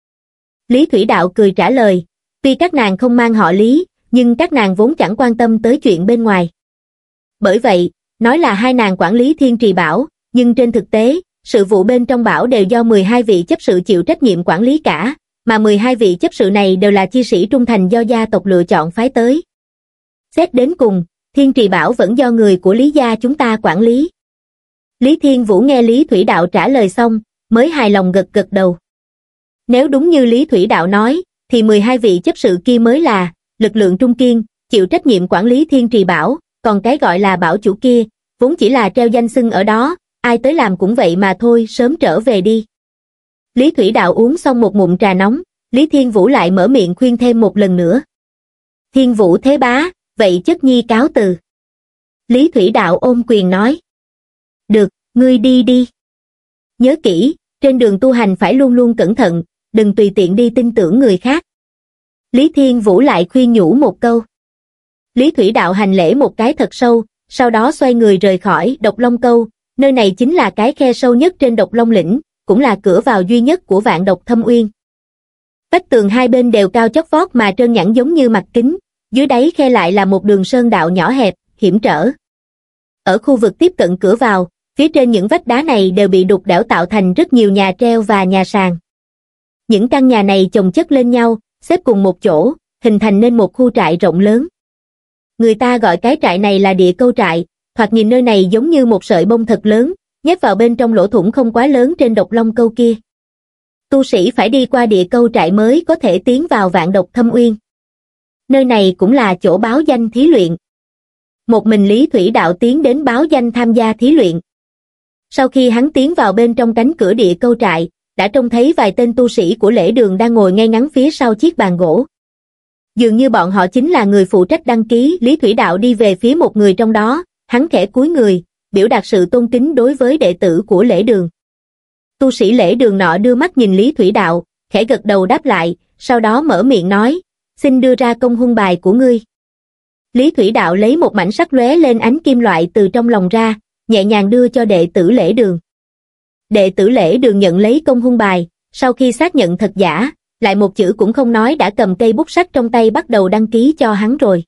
Lý Thủy Đạo cười trả lời, tuy các nàng không mang họ Lý, nhưng các nàng vốn chẳng quan tâm tới chuyện bên ngoài. Bởi vậy, nói là hai nàng quản lý Thiên Trì Bảo, nhưng trên thực tế, sự vụ bên trong bảo đều do mười hai vị chấp sự chịu trách nhiệm quản lý cả, mà mười hai vị chấp sự này đều là chi sĩ trung thành do gia tộc lựa chọn phái tới. Xét đến cùng, Thiên Trì Bảo vẫn do người của Lý gia chúng ta quản lý. Lý Thiên Vũ nghe Lý Thủy Đạo trả lời xong, mới hài lòng gật gật đầu. Nếu đúng như Lý Thủy Đạo nói, thì mười hai vị chấp sự kia mới là lực lượng trung kiên, chịu trách nhiệm quản lý Thiên Trì Bảo, còn cái gọi là bảo chủ kia, vốn chỉ là treo danh xưng ở đó, ai tới làm cũng vậy mà thôi, sớm trở về đi. Lý Thủy Đạo uống xong một ngụm trà nóng, Lý Thiên Vũ lại mở miệng khuyên thêm một lần nữa. Thiên Vũ Thế Bá, vậy chất nhi cáo từ. Lý Thủy Đạo ôm quyền nói. Được, ngươi đi đi. Nhớ kỹ, trên đường tu hành phải luôn luôn cẩn thận, đừng tùy tiện đi tin tưởng người khác. Lý Thiên Vũ lại khuyên nhủ một câu. Lý Thủy Đạo hành lễ một cái thật sâu, sau đó xoay người rời khỏi Độc Long Câu, nơi này chính là cái khe sâu nhất trên Độc Long lĩnh, cũng là cửa vào duy nhất của Vạn Độc Thâm Uyên. Vách tường hai bên đều cao chót vót mà trơn nhẵn giống như mặt kính, dưới đáy khe lại là một đường sơn đạo nhỏ hẹp, hiểm trở. Ở khu vực tiếp cận cửa vào, phía trên những vách đá này đều bị đục đẽo tạo thành rất nhiều nhà treo và nhà sàn. Những căn nhà này chồng chất lên nhau, xếp cùng một chỗ, hình thành nên một khu trại rộng lớn. Người ta gọi cái trại này là địa câu trại, thoạt nhìn nơi này giống như một sợi bông thật lớn, nhét vào bên trong lỗ thủng không quá lớn trên Độc Long Câu kia. Tu sĩ phải đi qua địa câu trại mới có thể tiến vào Vạn Độc Thâm Uyên. Nơi này cũng là chỗ báo danh thí luyện. Một mình Lý Thủy Đạo tiến đến báo danh tham gia thí luyện. Sau khi hắn tiến vào bên trong cánh cửa địa câu trại, đã trông thấy vài tên tu sĩ của lễ đường đang ngồi ngay ngắn phía sau chiếc bàn gỗ. Dường như bọn họ chính là người phụ trách đăng ký. Lý Thủy Đạo đi về phía một người trong đó, hắn khẽ cúi người, biểu đạt sự tôn kính đối với đệ tử của lễ đường. Tu sĩ lễ đường nọ đưa mắt nhìn Lý Thủy Đạo, khẽ gật đầu đáp lại, sau đó mở miệng nói, xin đưa ra công huân bài của ngươi. Lý Thủy Đạo lấy một mảnh sắt lóe lên ánh kim loại từ trong lòng ra, nhẹ nhàng đưa cho đệ tử lễ đường. Đệ tử lễ đường nhận lấy công huân bài, sau khi xác nhận thật giả, lại một chữ cũng không nói đã cầm cây bút sắt trong tay bắt đầu đăng ký cho hắn rồi.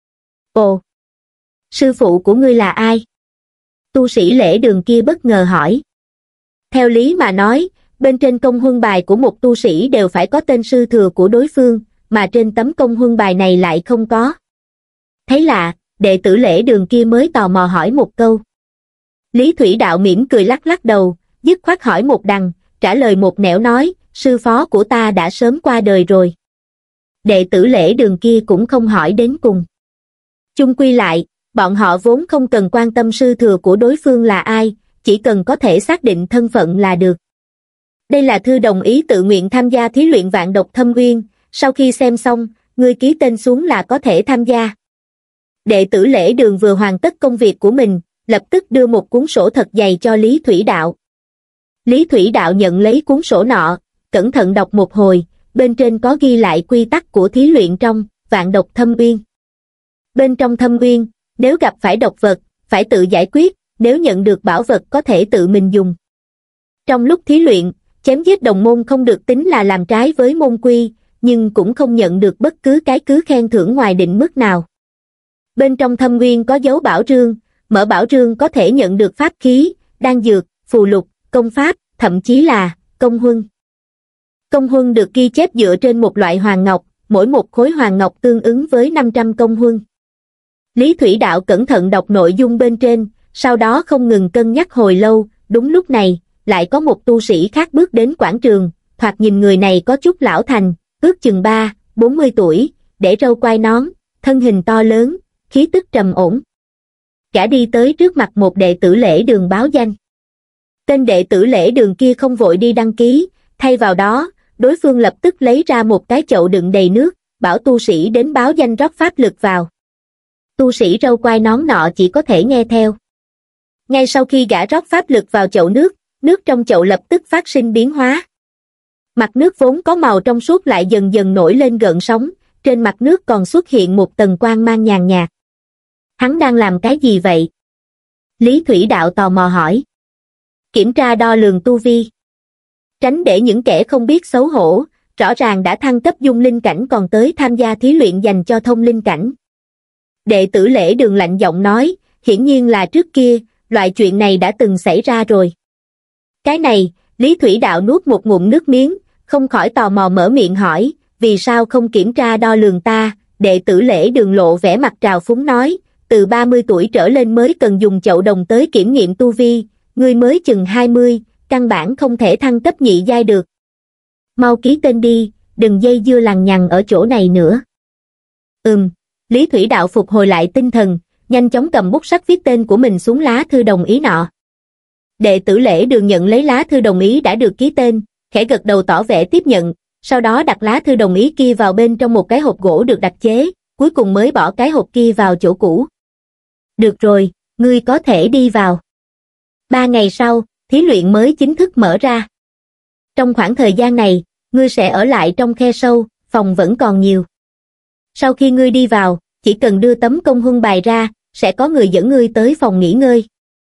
Ồ! Sư phụ của ngươi là ai? Tu sĩ lễ đường kia bất ngờ hỏi. Theo lý mà nói, bên trên công huân bài của một tu sĩ đều phải có tên sư thừa của đối phương, mà trên tấm công huân bài này lại không có. Thấy lạ, đệ tử lễ đường kia mới tò mò hỏi một câu. Lý Thủy Đạo mỉm cười lắc lắc đầu, dứt khoát hỏi một đằng, trả lời một nẻo nói, sư phó của ta đã sớm qua đời rồi. Đệ tử lễ đường kia cũng không hỏi đến cùng. Chung quy lại, bọn họ vốn không cần quan tâm sư thừa của đối phương là ai, chỉ cần có thể xác định thân phận là được. Đây là thư đồng ý tự nguyện tham gia thí luyện Vạn Độc Thâm Uyên, sau khi xem xong, ngươi ký tên xuống là có thể tham gia. Đệ tử lễ đường vừa hoàn tất công việc của mình, lập tức đưa một cuốn sổ thật dày cho Lý Thủy Đạo. Lý Thủy Đạo nhận lấy cuốn sổ nọ, cẩn thận đọc một hồi, bên trên có ghi lại quy tắc của thí luyện trong Vạn Độc Thâm Uyên. Bên trong Thâm Uyên, nếu gặp phải độc vật, phải tự giải quyết, nếu nhận được bảo vật có thể tự mình dùng. Trong lúc thí luyện, chém giết đồng môn không được tính là làm trái với môn quy, nhưng cũng không nhận được bất cứ cái cứ khen thưởng ngoài định mức nào. Bên trong Thâm Uyên có dấu bảo rương, mở bảo rương có thể nhận được pháp khí, đan dược, phù lục, công pháp, thậm chí là công huân. Công huân được ghi chép dựa trên một loại hoàng ngọc, mỗi một khối hoàng ngọc tương ứng với năm trăm công huân. Lý Thủy Đạo cẩn thận đọc nội dung bên trên, sau đó không ngừng cân nhắc hồi lâu, đúng lúc này, lại có một tu sĩ khác bước đến quảng trường, thoạt nhìn người này có chút lão thành, ước chừng ba, bốn mươi tuổi, để râu quai nón, thân hình to lớn, khí tức trầm ổn. Gã đi tới trước mặt một đệ tử Lễ Đường báo danh. Tên đệ tử Lễ Đường kia không vội đi đăng ký, thay vào đó, đối phương lập tức lấy ra một cái chậu đựng đầy nước, bảo tu sĩ đến báo danh rót pháp lực vào. Tu sĩ râu quai nón nọ chỉ có thể nghe theo. Ngay sau khi gã rót pháp lực vào chậu nước, nước trong chậu lập tức phát sinh biến hóa. Mặt nước vốn có màu trong suốt lại dần dần nổi lên gợn sóng, trên mặt nước còn xuất hiện một tầng quang mang nhàn nhạt. Hắn đang làm cái gì vậy? Lý Thủy Đạo tò mò hỏi. Kiểm tra đo lường tu vi. Tránh để những kẻ không biết xấu hổ, rõ ràng đã thăng cấp dung linh cảnh còn tới tham gia thí luyện dành cho thông linh cảnh. Đệ tử Lễ Đường lạnh giọng nói, hiển nhiên là trước kia, loại chuyện này đã từng xảy ra rồi. Cái này, Lý Thủy Đạo nuốt một ngụm nước miếng, không khỏi tò mò mở miệng hỏi, vì sao không kiểm tra đo lường ta? Đệ tử Lễ Đường lộ vẻ mặt trào phúng nói, từ ba mươi tuổi trở lên mới cần dùng chậu đồng tới kiểm nghiệm tu vi, ngươi mới chừng hai mươi, căn bản không thể thăng cấp nhị giai được. Mau ký tên đi, đừng dây dưa lằng nhằng ở chỗ này nữa. Ừm, Lý Thủy Đạo phục hồi lại tinh thần, nhanh chóng cầm bút sắt viết tên của mình xuống lá thư đồng ý nọ. Đệ tử Lễ Đường nhận lấy lá thư đồng ý đã được ký tên, khẽ gật đầu tỏ vẻ tiếp nhận, sau đó đặt lá thư đồng ý kia vào bên trong một cái hộp gỗ được đặc chế, cuối cùng mới bỏ cái hộp kia vào chỗ cũ. Được rồi, ngươi có thể đi vào. Ba ngày sau, thí luyện mới chính thức mở ra. Trong khoảng thời gian này, ngươi sẽ ở lại trong khe sâu, phòng vẫn còn nhiều. Sau khi ngươi đi vào, chỉ cần đưa tấm công huân bài ra, sẽ có người dẫn ngươi tới phòng nghỉ ngơi.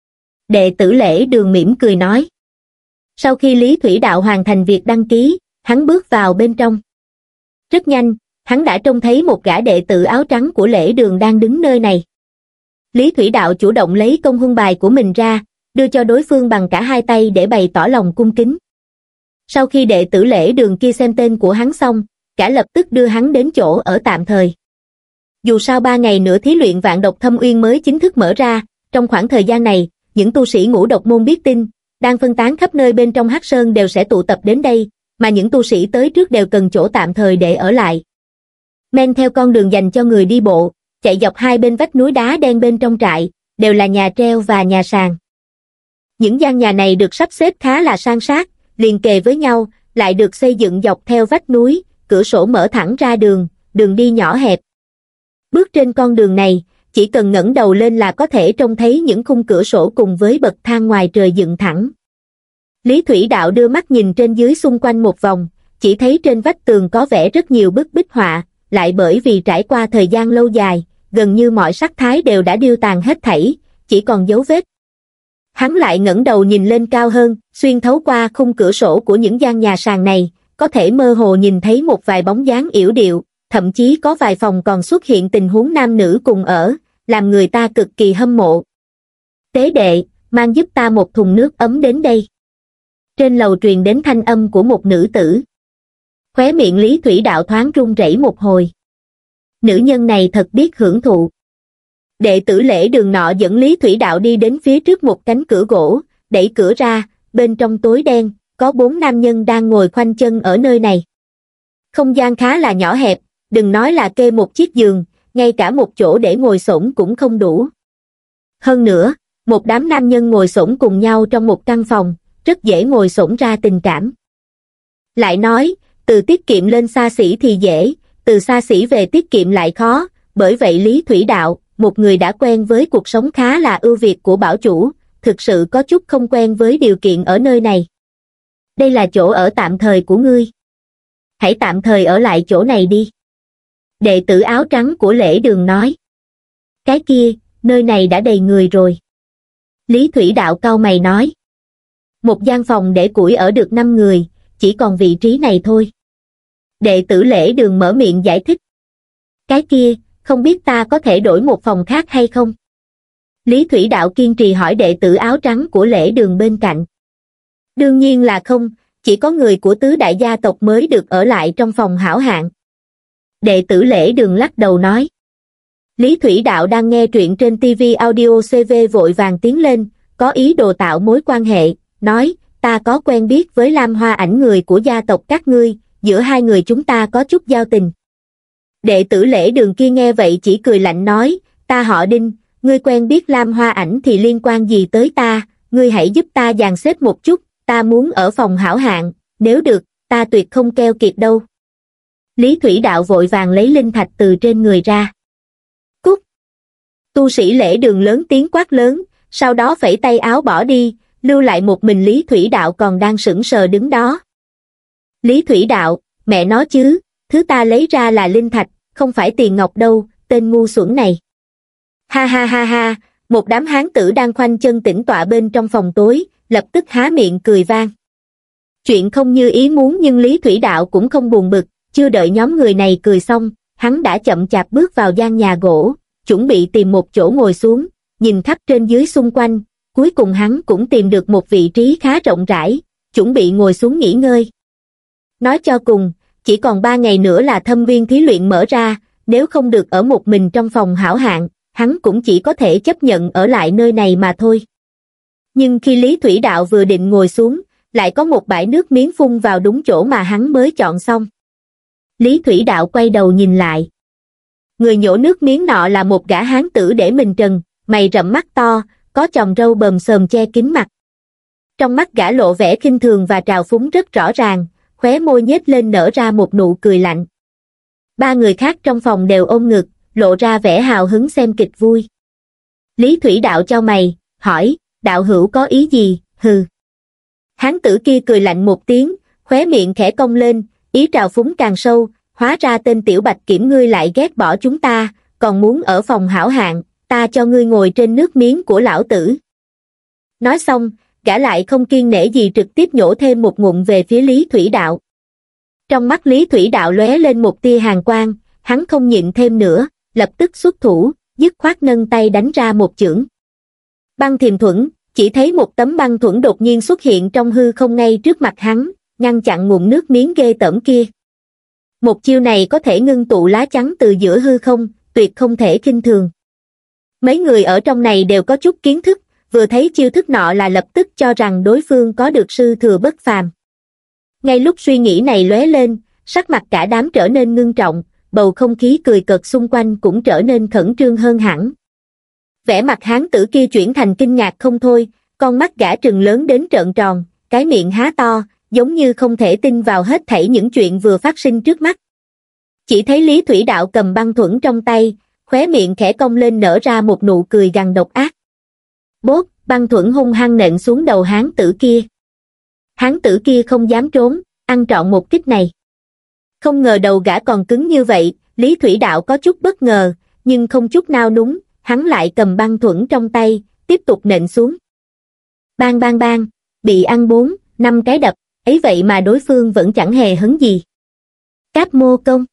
Đệ tử Lễ Đường mỉm cười nói. Sau khi Lý Thủy Đạo hoàn thành việc đăng ký, hắn bước vào bên trong. Rất nhanh, hắn đã trông thấy một gã đệ tử áo trắng của Lễ Đường đang đứng nơi này. Lý Thủy Đạo chủ động lấy công huân bài của mình ra, đưa cho đối phương bằng cả hai tay để bày tỏ lòng cung kính. Sau khi đệ tử Lễ Đường kia xem tên của hắn xong, gã lập tức đưa hắn đến chỗ ở tạm thời. Dù sao ba ngày nữa thí luyện Vạn Độc Thâm Uyên mới chính thức mở ra, trong khoảng thời gian này, những tu sĩ ngũ độc môn biết tin, đang phân tán khắp nơi bên trong Hắc Sơn đều sẽ tụ tập đến đây, mà những tu sĩ tới trước đều cần chỗ tạm thời để ở lại. Men theo con đường dành cho người đi bộ, chạy dọc hai bên vách núi đá đen bên trong trại, đều là nhà treo và nhà sàn. Những gian nhà này được sắp xếp khá là san sát, liền kề với nhau, lại được xây dựng dọc theo vách núi, cửa sổ mở thẳng ra đường, đường đi nhỏ hẹp. Bước trên con đường này, chỉ cần ngẩng đầu lên là có thể trông thấy những khung cửa sổ cùng với bậc thang ngoài trời dựng thẳng. Lý Thủy Đạo đưa mắt nhìn trên dưới xung quanh một vòng, chỉ thấy trên vách tường có vẽ rất nhiều bức bích họa, lại bởi vì trải qua thời gian lâu dài, gần như mọi sắc thái đều đã điêu tàn hết thảy, chỉ còn dấu vết. Hắn lại ngẩng đầu nhìn lên cao hơn, xuyên thấu qua khung cửa sổ của những gian nhà sàn này, có thể mơ hồ nhìn thấy một vài bóng dáng yểu điệu, thậm chí có vài phòng còn xuất hiện tình huống nam nữ cùng ở, làm người ta cực kỳ hâm mộ. Tế đệ, mang giúp ta một thùng nước ấm đến đây. Trên lầu truyền đến thanh âm của một nữ tử. Khóe miệng Lý Thủy Đạo thoáng run rẩy một hồi. Nữ nhân này thật biết hưởng thụ. Đệ tử Lễ Đường nọ dẫn Lý Thủy Đạo đi đến phía trước một cánh cửa gỗ, đẩy cửa ra, bên trong tối đen, có bốn nam nhân đang ngồi khoanh chân ở nơi này. Không gian khá là nhỏ hẹp, đừng nói là kê một chiếc giường, ngay cả một chỗ để ngồi xổm cũng không đủ. Hơn nữa, một đám nam nhân ngồi xổm cùng nhau trong một căn phòng, rất dễ ngồi xổm ra tình cảm. Lại nói, từ tiết kiệm lên xa xỉ thì dễ, từ xa xỉ về tiết kiệm lại khó, bởi vậy Lý Thủy Đạo, một người đã quen với cuộc sống khá là ưu việt của bảo chủ, thực sự có chút không quen với điều kiện ở nơi này. Đây là chỗ ở tạm thời của ngươi. Hãy tạm thời ở lại chỗ này đi. Đệ tử áo trắng của Lễ Đường nói. Cái kia, nơi này đã đầy người rồi. Lý Thủy Đạo cau mày nói. Một gian phòng để củi ở được năm người, chỉ còn vị trí này thôi. Đệ tử Lễ Đường mở miệng giải thích. Cái kia, không biết ta có thể đổi một phòng khác hay không? Lý Thủy Đạo kiên trì hỏi đệ tử áo trắng của Lễ Đường bên cạnh. Đương nhiên là không, chỉ có người của tứ đại gia tộc mới được ở lại trong phòng hảo hạng. Đệ tử Lễ Đường lắc đầu nói. Lý Thủy Đạo đang nghe truyện trên ti vi Audio xê vê vội vàng tiến lên, có ý đồ tạo mối quan hệ, nói, ta có quen biết với Lam Hoa Ảnh người của gia tộc các ngươi, giữa hai người chúng ta có chút giao tình. Đệ tử Lễ Đường kia nghe vậy chỉ cười lạnh nói, ta họ Đinh, ngươi quen biết Lam Hoa Ảnh thì liên quan gì tới ta, ngươi hãy giúp ta dàn xếp một chút, ta muốn ở phòng hảo hạng, nếu được, ta tuyệt không keo kiệt đâu. Lý Thủy Đạo vội vàng lấy linh thạch từ trên người ra. Cút! Tu sĩ Lễ Đường lớn tiếng quát lớn, sau đó phẩy tay áo bỏ đi, lưu lại một mình Lý Thủy Đạo còn đang sững sờ đứng đó. Lý Thủy Đạo, mẹ nó chứ, thứ ta lấy ra là linh thạch, không phải tiền ngọc đâu, tên ngu xuẩn này. Ha ha ha ha, một đám hán tử đang khoanh chân tĩnh tọa bên trong phòng tối, lập tức há miệng cười vang. Chuyện không như ý muốn nhưng Lý Thủy Đạo cũng không buồn bực, chưa đợi nhóm người này cười xong, hắn đã chậm chạp bước vào gian nhà gỗ, chuẩn bị tìm một chỗ ngồi xuống, nhìn khắp trên dưới xung quanh, cuối cùng hắn cũng tìm được một vị trí khá rộng rãi, chuẩn bị ngồi xuống nghỉ ngơi. Nói cho cùng, chỉ còn ba ngày nữa là thâm viên thí luyện mở ra, nếu không được ở một mình trong phòng hảo hạng, hắn cũng chỉ có thể chấp nhận ở lại nơi này mà thôi. Nhưng khi Lý Thủy Đạo vừa định ngồi xuống, lại có một bãi nước miếng phun vào đúng chỗ mà hắn mới chọn xong. Lý Thủy Đạo quay đầu nhìn lại. Người nhổ nước miếng nọ là một gã hán tử để mình trần, mày rậm mắt to, có chòm râu bờm xồm che kín mặt. Trong mắt gã lộ vẻ khinh thường và trào phúng rất rõ ràng, khóe môi nhếch lên nở ra một nụ cười lạnh. Ba người khác trong phòng đều ôm ngực, lộ ra vẻ hào hứng xem kịch vui. Lý Thủy Đạo chau mày, hỏi, đạo hữu có ý gì, hừ. Hán tử kia cười lạnh một tiếng, khóe miệng khẽ cong lên, ý trào phúng càng sâu, hóa ra tên tiểu bạch kiểm ngươi lại ghét bỏ chúng ta, còn muốn ở phòng hảo hạng, ta cho ngươi ngồi trên nước miếng của lão tử. Nói xong, gã lại không kiêng nể gì trực tiếp nhổ thêm một ngụm về phía Lý Thủy Đạo. Trong mắt Lý Thủy Đạo lóe lên một tia hàn quang, hắn không nhịn thêm nữa, lập tức xuất thủ, dứt khoát nâng tay đánh ra một chưởng. Băng thiềm thuẫn, chỉ thấy một tấm băng thuẫn đột nhiên xuất hiện trong hư không ngay trước mặt hắn, ngăn chặn ngụm nước miếng ghê tởm kia. Một chiêu này có thể ngưng tụ lá chắn từ giữa hư không, tuyệt không thể khinh thường. Mấy người ở trong này đều có chút kiến thức, vừa thấy chiêu thức nọ là lập tức cho rằng đối phương có được sư thừa bất phàm. Ngay lúc suy nghĩ này lóe lên, sắc mặt cả đám trở nên ngưng trọng, bầu không khí cười cợt xung quanh cũng trở nên khẩn trương hơn hẳn. Vẻ mặt hán tử kia chuyển thành kinh ngạc không thôi, con mắt gã trừng lớn đến trợn tròn, cái miệng há to, giống như không thể tin vào hết thảy những chuyện vừa phát sinh trước mắt. Chỉ thấy Lý Thủy Đạo cầm băng thuẫn trong tay, khóe miệng khẽ cong lên nở ra một nụ cười gằn độc ác. Bốp, băng thuẫn hung hăng nện xuống đầu hán tử kia. Hán tử kia không dám trốn, ăn trọn một kích này. Không ngờ đầu gã còn cứng như vậy, Lý Thủy Đạo có chút bất ngờ, nhưng không chút nào núng, hắn lại cầm băng thuẫn trong tay, tiếp tục nện xuống. Bang bang bang, bị ăn bốn, năm cái đập, ấy vậy mà đối phương vẫn chẳng hề hấn gì. Cáp mô công.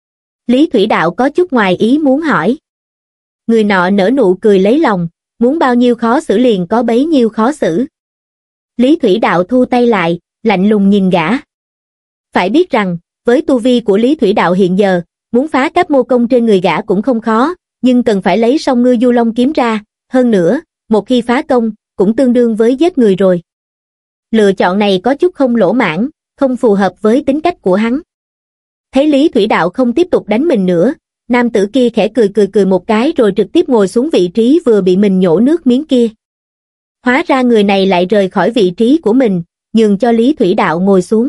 Lý Thủy Đạo có chút ngoài ý muốn hỏi. Người nọ nở nụ cười lấy lòng, muốn bao nhiêu khó xử liền có bấy nhiêu khó xử. Lý Thủy Đạo thu tay lại, lạnh lùng nhìn gã. Phải biết rằng, với tu vi của Lý Thủy Đạo hiện giờ, muốn phá cáp mô công trên người gã cũng không khó, nhưng cần phải lấy song ngư du long kiếm ra, hơn nữa, một khi phá công, cũng tương đương với giết người rồi. Lựa chọn này có chút không lỗ mãn, không phù hợp với tính cách của hắn. Thấy Lý Thủy Đạo không tiếp tục đánh mình nữa, nam tử kia khẽ cười cười cười một cái rồi trực tiếp ngồi xuống vị trí vừa bị mình nhổ nước miếng kia. Hóa ra người này lại rời khỏi vị trí của mình, nhường cho Lý Thủy Đạo ngồi xuống.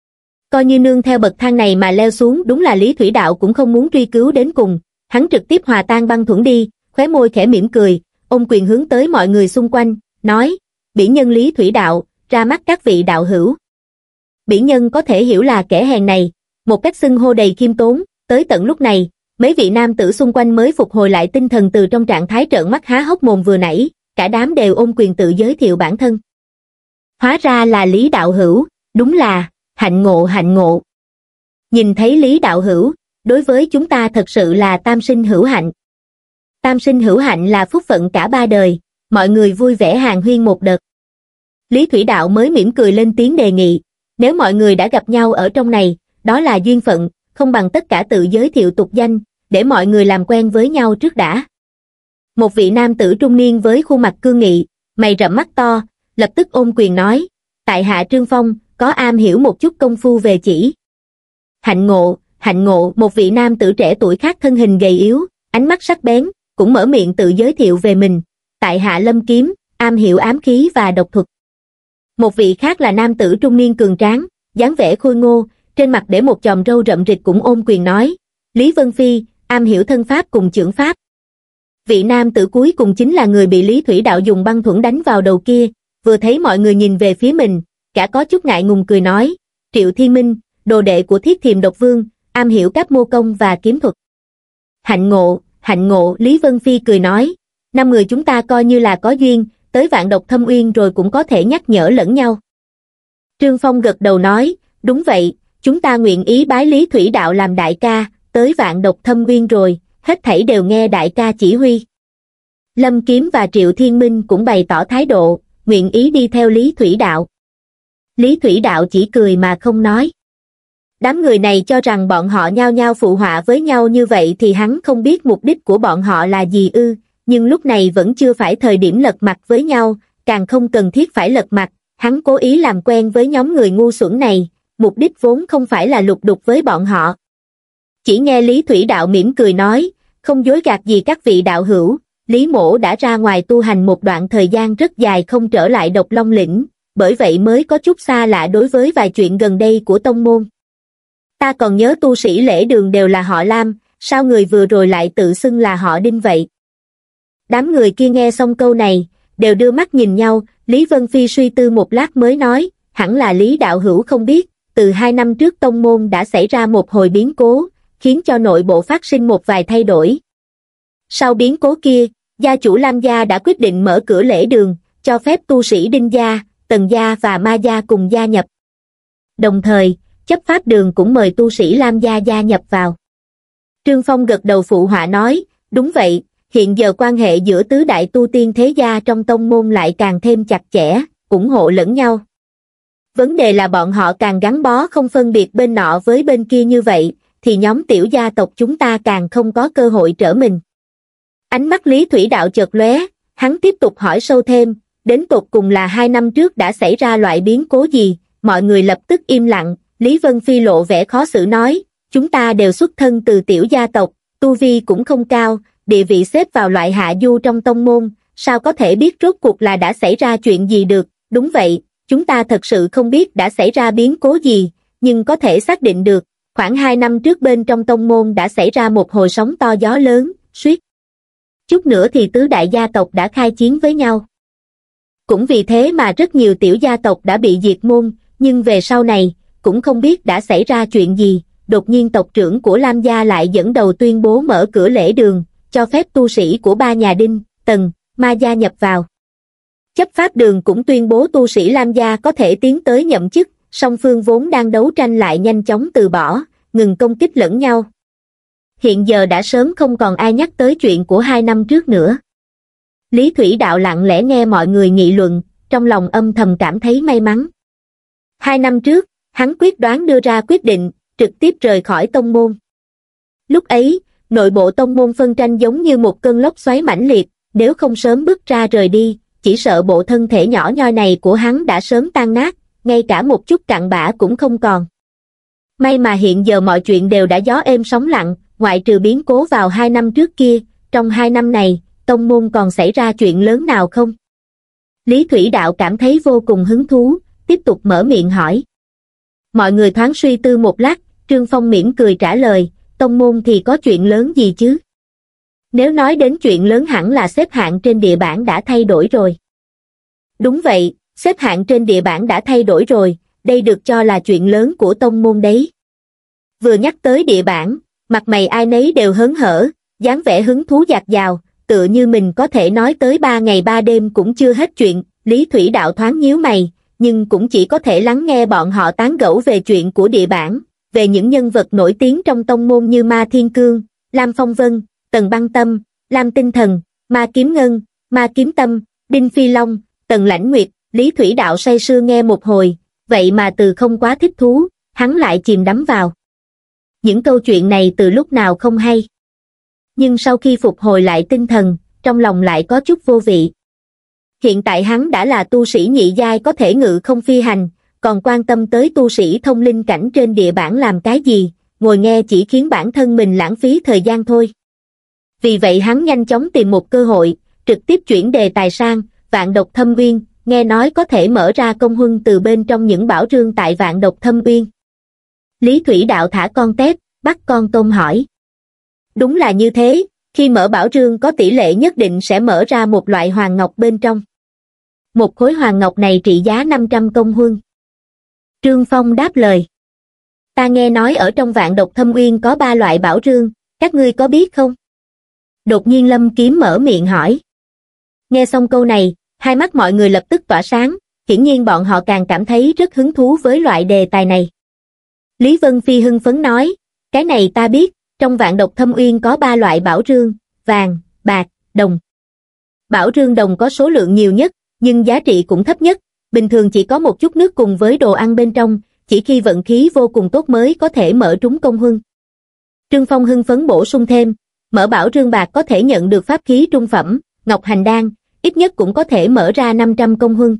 Coi như nương theo bậc thang này mà leo xuống, đúng là Lý Thủy Đạo cũng không muốn truy cứu đến cùng, hắn trực tiếp hòa tan băng thuẫn đi, khóe môi khẽ mỉm cười, ôm quyền hướng tới mọi người xung quanh, nói, bỉ nhân Lý Thủy Đạo, ra mắt các vị đạo hữu. Bỉ nhân có thể hiểu là kẻ hèn này, một cách xưng hô đầy khiêm tốn, tới tận lúc này, mấy vị nam tử xung quanh mới phục hồi lại tinh thần từ trong trạng thái trợn mắt há hốc mồm vừa nãy, cả đám đều ôm quyền tự giới thiệu bản thân. Hóa ra là Lý đạo hữu, đúng là, hạnh ngộ hạnh ngộ. Nhìn thấy Lý đạo hữu, đối với chúng ta thật sự là tam sinh hữu hạnh. Tam sinh hữu hạnh là phúc phận cả ba đời, mọi người vui vẻ hàn huyên một đợt. Lý Thủy Đạo mới mỉm cười lên tiếng đề nghị, nếu mọi người đã gặp nhau ở trong này, đó là duyên phận, không bằng tất cả tự giới thiệu tục danh, để mọi người làm quen với nhau trước đã. Một vị nam tử trung niên với khuôn mặt cương nghị, mày rậm mắt to, lập tức ôm quyền nói, Tại hạ Trương Phong, có am hiểu một chút công phu về chỉ. Hạnh ngộ, hạnh ngộ, một vị nam tử trẻ tuổi khác thân hình gầy yếu, ánh mắt sắc bén, cũng mở miệng tự giới thiệu về mình. Tại hạ Lâm Kiếm, am hiểu ám khí và độc thuật. Một vị khác là nam tử trung niên cường tráng, dáng vẻ khôi ngô, trên mặt để một chòm râu rậm rịch cũng ôm quyền nói. Lý Vân Phi, am hiểu thân pháp cùng chưởng pháp. Vị nam tử cuối cùng chính là người bị Lý Thủy Đạo dùng băng thuẫn đánh vào đầu kia, vừa thấy mọi người nhìn về phía mình, cả có chút ngại ngùng cười nói. Triệu Thiên Minh, đồ đệ của Thiết Thiềm Độc Vương, am hiểu các mô công và kiếm thuật. Hạnh ngộ, hạnh ngộ, Lý Vân Phi cười nói. Năm người chúng ta coi như là có duyên, tới Vạn Độc Thâm Uyên rồi cũng có thể nhắc nhở lẫn nhau. Trương Phong gật đầu nói, đúng vậy, chúng ta nguyện ý bái Lý Thủy Đạo làm đại ca, tới Vạn Độc Thâm Uyên rồi, hết thảy đều nghe đại ca chỉ huy. Lâm Kiếm và Triệu Thiên Minh cũng bày tỏ thái độ, nguyện ý đi theo Lý Thủy Đạo. Lý Thủy Đạo chỉ cười mà không nói. Đám người này cho rằng bọn họ nhao nhao phụ họa với nhau như vậy thì hắn không biết mục đích của bọn họ là gì ư, nhưng lúc này vẫn chưa phải thời điểm lật mặt với nhau, càng không cần thiết phải lật mặt, hắn cố ý làm quen với nhóm người ngu xuẩn này, mục đích vốn không phải là lục đục với bọn họ. Chỉ nghe Lý Thủy Đạo mỉm cười nói, không dối gạt gì các vị đạo hữu, Lý Mỗ đã ra ngoài tu hành một đoạn thời gian rất dài không trở lại Độc Long Lĩnh, bởi vậy mới có chút xa lạ đối với vài chuyện gần đây của tông môn. Ta còn nhớ tu sĩ lễ đường đều là họ Lam, sao người vừa rồi lại tự xưng là họ Đinh vậy? Đám người kia nghe xong câu này, đều đưa mắt nhìn nhau, Lý Vân Phi suy tư một lát mới nói, hẳn là Lý đạo hữu không biết, từ hai năm trước tông môn đã xảy ra một hồi biến cố, khiến cho nội bộ phát sinh một vài thay đổi. Sau biến cố kia, gia chủ Lam gia đã quyết định mở cửa lễ đường, cho phép tu sĩ Đinh gia, Tần gia và Ma gia cùng gia nhập. Đồng thời, chấp pháp đường cũng mời tu sĩ Lam gia gia nhập vào. Trương Phong gật đầu phụ họa nói, đúng vậy, hiện giờ quan hệ giữa tứ đại tu tiên thế gia trong tông môn lại càng thêm chặt chẽ, ủng hộ lẫn nhau. Vấn đề là bọn họ càng gắn bó không phân biệt bên nọ với bên kia như vậy, thì nhóm tiểu gia tộc chúng ta càng không có cơ hội trở mình. Ánh mắt Lý Thủy Đạo chợt lóe, hắn tiếp tục hỏi sâu thêm, đến tột cùng là hai năm trước đã xảy ra loại biến cố gì, mọi người lập tức im lặng, Lý Vân Phi lộ vẻ khó xử nói, chúng ta đều xuất thân từ tiểu gia tộc, tu vi cũng không cao, địa vị xếp vào loại hạ du trong tông môn, sao có thể biết rốt cuộc là đã xảy ra chuyện gì được, đúng vậy, chúng ta thật sự không biết đã xảy ra biến cố gì, nhưng có thể xác định được, khoảng hai năm trước bên trong tông môn đã xảy ra một hồi sóng to gió lớn, suýt chút nữa thì tứ đại gia tộc đã khai chiến với nhau. Cũng vì thế mà rất nhiều tiểu gia tộc đã bị diệt môn, nhưng về sau này, cũng không biết đã xảy ra chuyện gì, đột nhiên tộc trưởng của Lam gia lại dẫn đầu tuyên bố mở cửa lễ đường, cho phép tu sĩ của ba nhà Đinh, Tần, Ma gia nhập vào. Chấp pháp đường cũng tuyên bố tu sĩ Lam gia có thể tiến tới nhậm chức, song phương vốn đang đấu tranh lại nhanh chóng từ bỏ, ngừng công kích lẫn nhau. Hiện giờ đã sớm không còn ai nhắc tới chuyện của hai năm trước nữa. Lý Thủy Đạo lặng lẽ nghe mọi người nghị luận, trong lòng âm thầm cảm thấy may mắn. Hai năm trước, hắn quyết đoán đưa ra quyết định, trực tiếp rời khỏi tông môn. Lúc ấy, nội bộ tông môn phân tranh giống như một cơn lốc xoáy mãnh liệt, nếu không sớm bước ra rời đi, chỉ sợ bộ thân thể nhỏ nhoi này của hắn đã sớm tan nát, ngay cả một chút cặn bã cũng không còn. May mà hiện giờ mọi chuyện đều đã gió êm sóng lặng, ngoại trừ biến cố vào hai năm trước kia, trong hai năm này, tông môn còn xảy ra chuyện lớn nào không? Lý Thủy Đạo cảm thấy vô cùng hứng thú, tiếp tục mở miệng hỏi. Mọi người thoáng suy tư một lát, Trương Phong mỉm cười trả lời, tông môn thì có chuyện lớn gì chứ? Nếu nói đến chuyện lớn hẳn là xếp hạng trên địa bảng đã thay đổi rồi. Đúng vậy, xếp hạng trên địa bảng đã thay đổi rồi, đây được cho là chuyện lớn của tông môn đấy. Vừa nhắc tới địa bảng, mặt mày ai nấy đều hớn hở, dáng vẻ hứng thú dạt dào, tựa như mình có thể nói tới ba ngày ba đêm cũng chưa hết chuyện. Lý Thủy Đạo thoáng nhíu mày, nhưng cũng chỉ có thể lắng nghe bọn họ tán gẫu về chuyện của địa bảng, về những nhân vật nổi tiếng trong tông môn như Ma Thiên Cương, Lam Phong Vân, Tần Băng Tâm, Lam Tinh Thần, Ma Kiếm Ngân, Ma Kiếm Tâm, Đinh Phi Long, Tần Lãnh Nguyệt. Lý Thủy Đạo say sưa nghe một hồi, vậy mà từ không quá thích thú, hắn lại chìm đắm vào. Những câu chuyện này từ lúc nào không hay. Nhưng sau khi phục hồi lại tinh thần, trong lòng lại có chút vô vị. Hiện tại hắn đã là tu sĩ nhị giai có thể ngự không phi hành, còn quan tâm tới tu sĩ thông linh cảnh trên địa bản làm cái gì, ngồi nghe chỉ khiến bản thân mình lãng phí thời gian thôi. Vì vậy hắn nhanh chóng tìm một cơ hội, trực tiếp chuyển đề tài sang Vạn Độc Thâm Uyên, nghe nói có thể mở ra công huân từ bên trong những bảo rương tại Vạn Độc Thâm Uyên. Lý Thủy Đạo thả con tép, bắt con tôm hỏi. Đúng là như thế, khi mở bảo rương có tỷ lệ nhất định sẽ mở ra một loại hoàng ngọc bên trong. Một khối hoàng ngọc này trị giá năm trăm công huân. Trương Phong đáp lời. Ta nghe nói ở trong Vạn Độc Thâm Uyên có ba loại bảo rương, các ngươi có biết không? Đột nhiên Lâm Kiếm mở miệng hỏi. Nghe xong câu này, hai mắt mọi người lập tức tỏa sáng, hiển nhiên bọn họ càng cảm thấy rất hứng thú với loại đề tài này. Lý Vân Phi hưng phấn nói, cái này ta biết, trong Vạn Độc Thâm Uyên có ba loại bảo rương, vàng, bạc, đồng. Bảo rương đồng có số lượng nhiều nhất, nhưng giá trị cũng thấp nhất, bình thường chỉ có một chút nước cùng với đồ ăn bên trong, chỉ khi vận khí vô cùng tốt mới có thể mở trúng công huân. Trương Phong hưng phấn bổ sung thêm, mở bảo rương bạc có thể nhận được pháp khí trung phẩm, ngọc hành đan, ít nhất cũng có thể mở ra năm trăm công huân.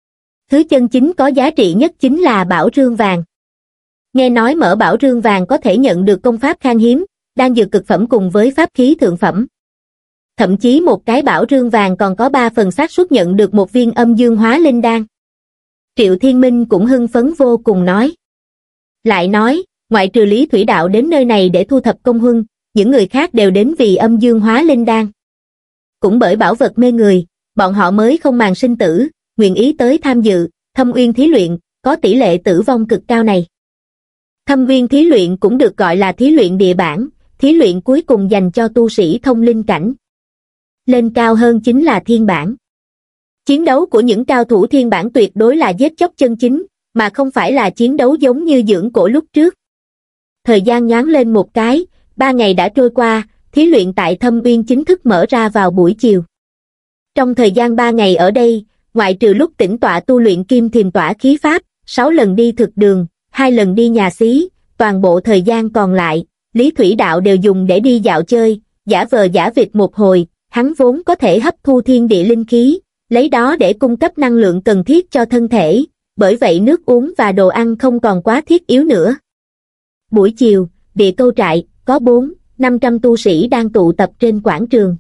Thứ chân chính có giá trị nhất chính là bảo rương vàng. Nghe nói mở bảo rương vàng có thể nhận được công pháp khan hiếm, đan dược cực phẩm cùng với pháp khí thượng phẩm. Thậm chí một cái bảo rương vàng còn có ba phần xác suất nhận được một viên âm dương hóa linh đan. Triệu Thiên Minh cũng hưng phấn vô cùng nói. Lại nói, ngoại trừ Lý Thủy Đạo đến nơi này để thu thập công huân, những người khác đều đến vì âm dương hóa linh đan. Cũng bởi bảo vật mê người, bọn họ mới không màng sinh tử, nguyện ý tới tham dự Thâm Uyên thí luyện, có tỷ lệ tử vong cực cao này. Thâm Uyên thí luyện cũng được gọi là thí luyện địa bản, thí luyện cuối cùng dành cho tu sĩ thông linh cảnh. Lên cao hơn chính là thiên bản. Chiến đấu của những cao thủ thiên bản tuyệt đối là giết chóc chân chính, mà không phải là chiến đấu giống như dưỡng cổ lúc trước. Thời gian nhoáng lên một cái, ba ngày đã trôi qua, thí luyện tại Thâm Uyên chính thức mở ra vào buổi chiều. Trong thời gian ba ngày ở đây, ngoại trừ lúc tĩnh tọa tu luyện kim thiềm tỏa khí pháp, sáu lần đi thực đường, hai lần đi nhà xí, toàn bộ thời gian còn lại, Lý Thủy Đạo đều dùng để đi dạo chơi, giả vờ giả vịt một hồi, hắn vốn có thể hấp thu thiên địa linh khí, lấy đó để cung cấp năng lượng cần thiết cho thân thể, bởi vậy nước uống và đồ ăn không còn quá thiết yếu nữa. Buổi chiều, địa câu trại, có bốn, năm trăm tu sĩ đang tụ tập trên quảng trường.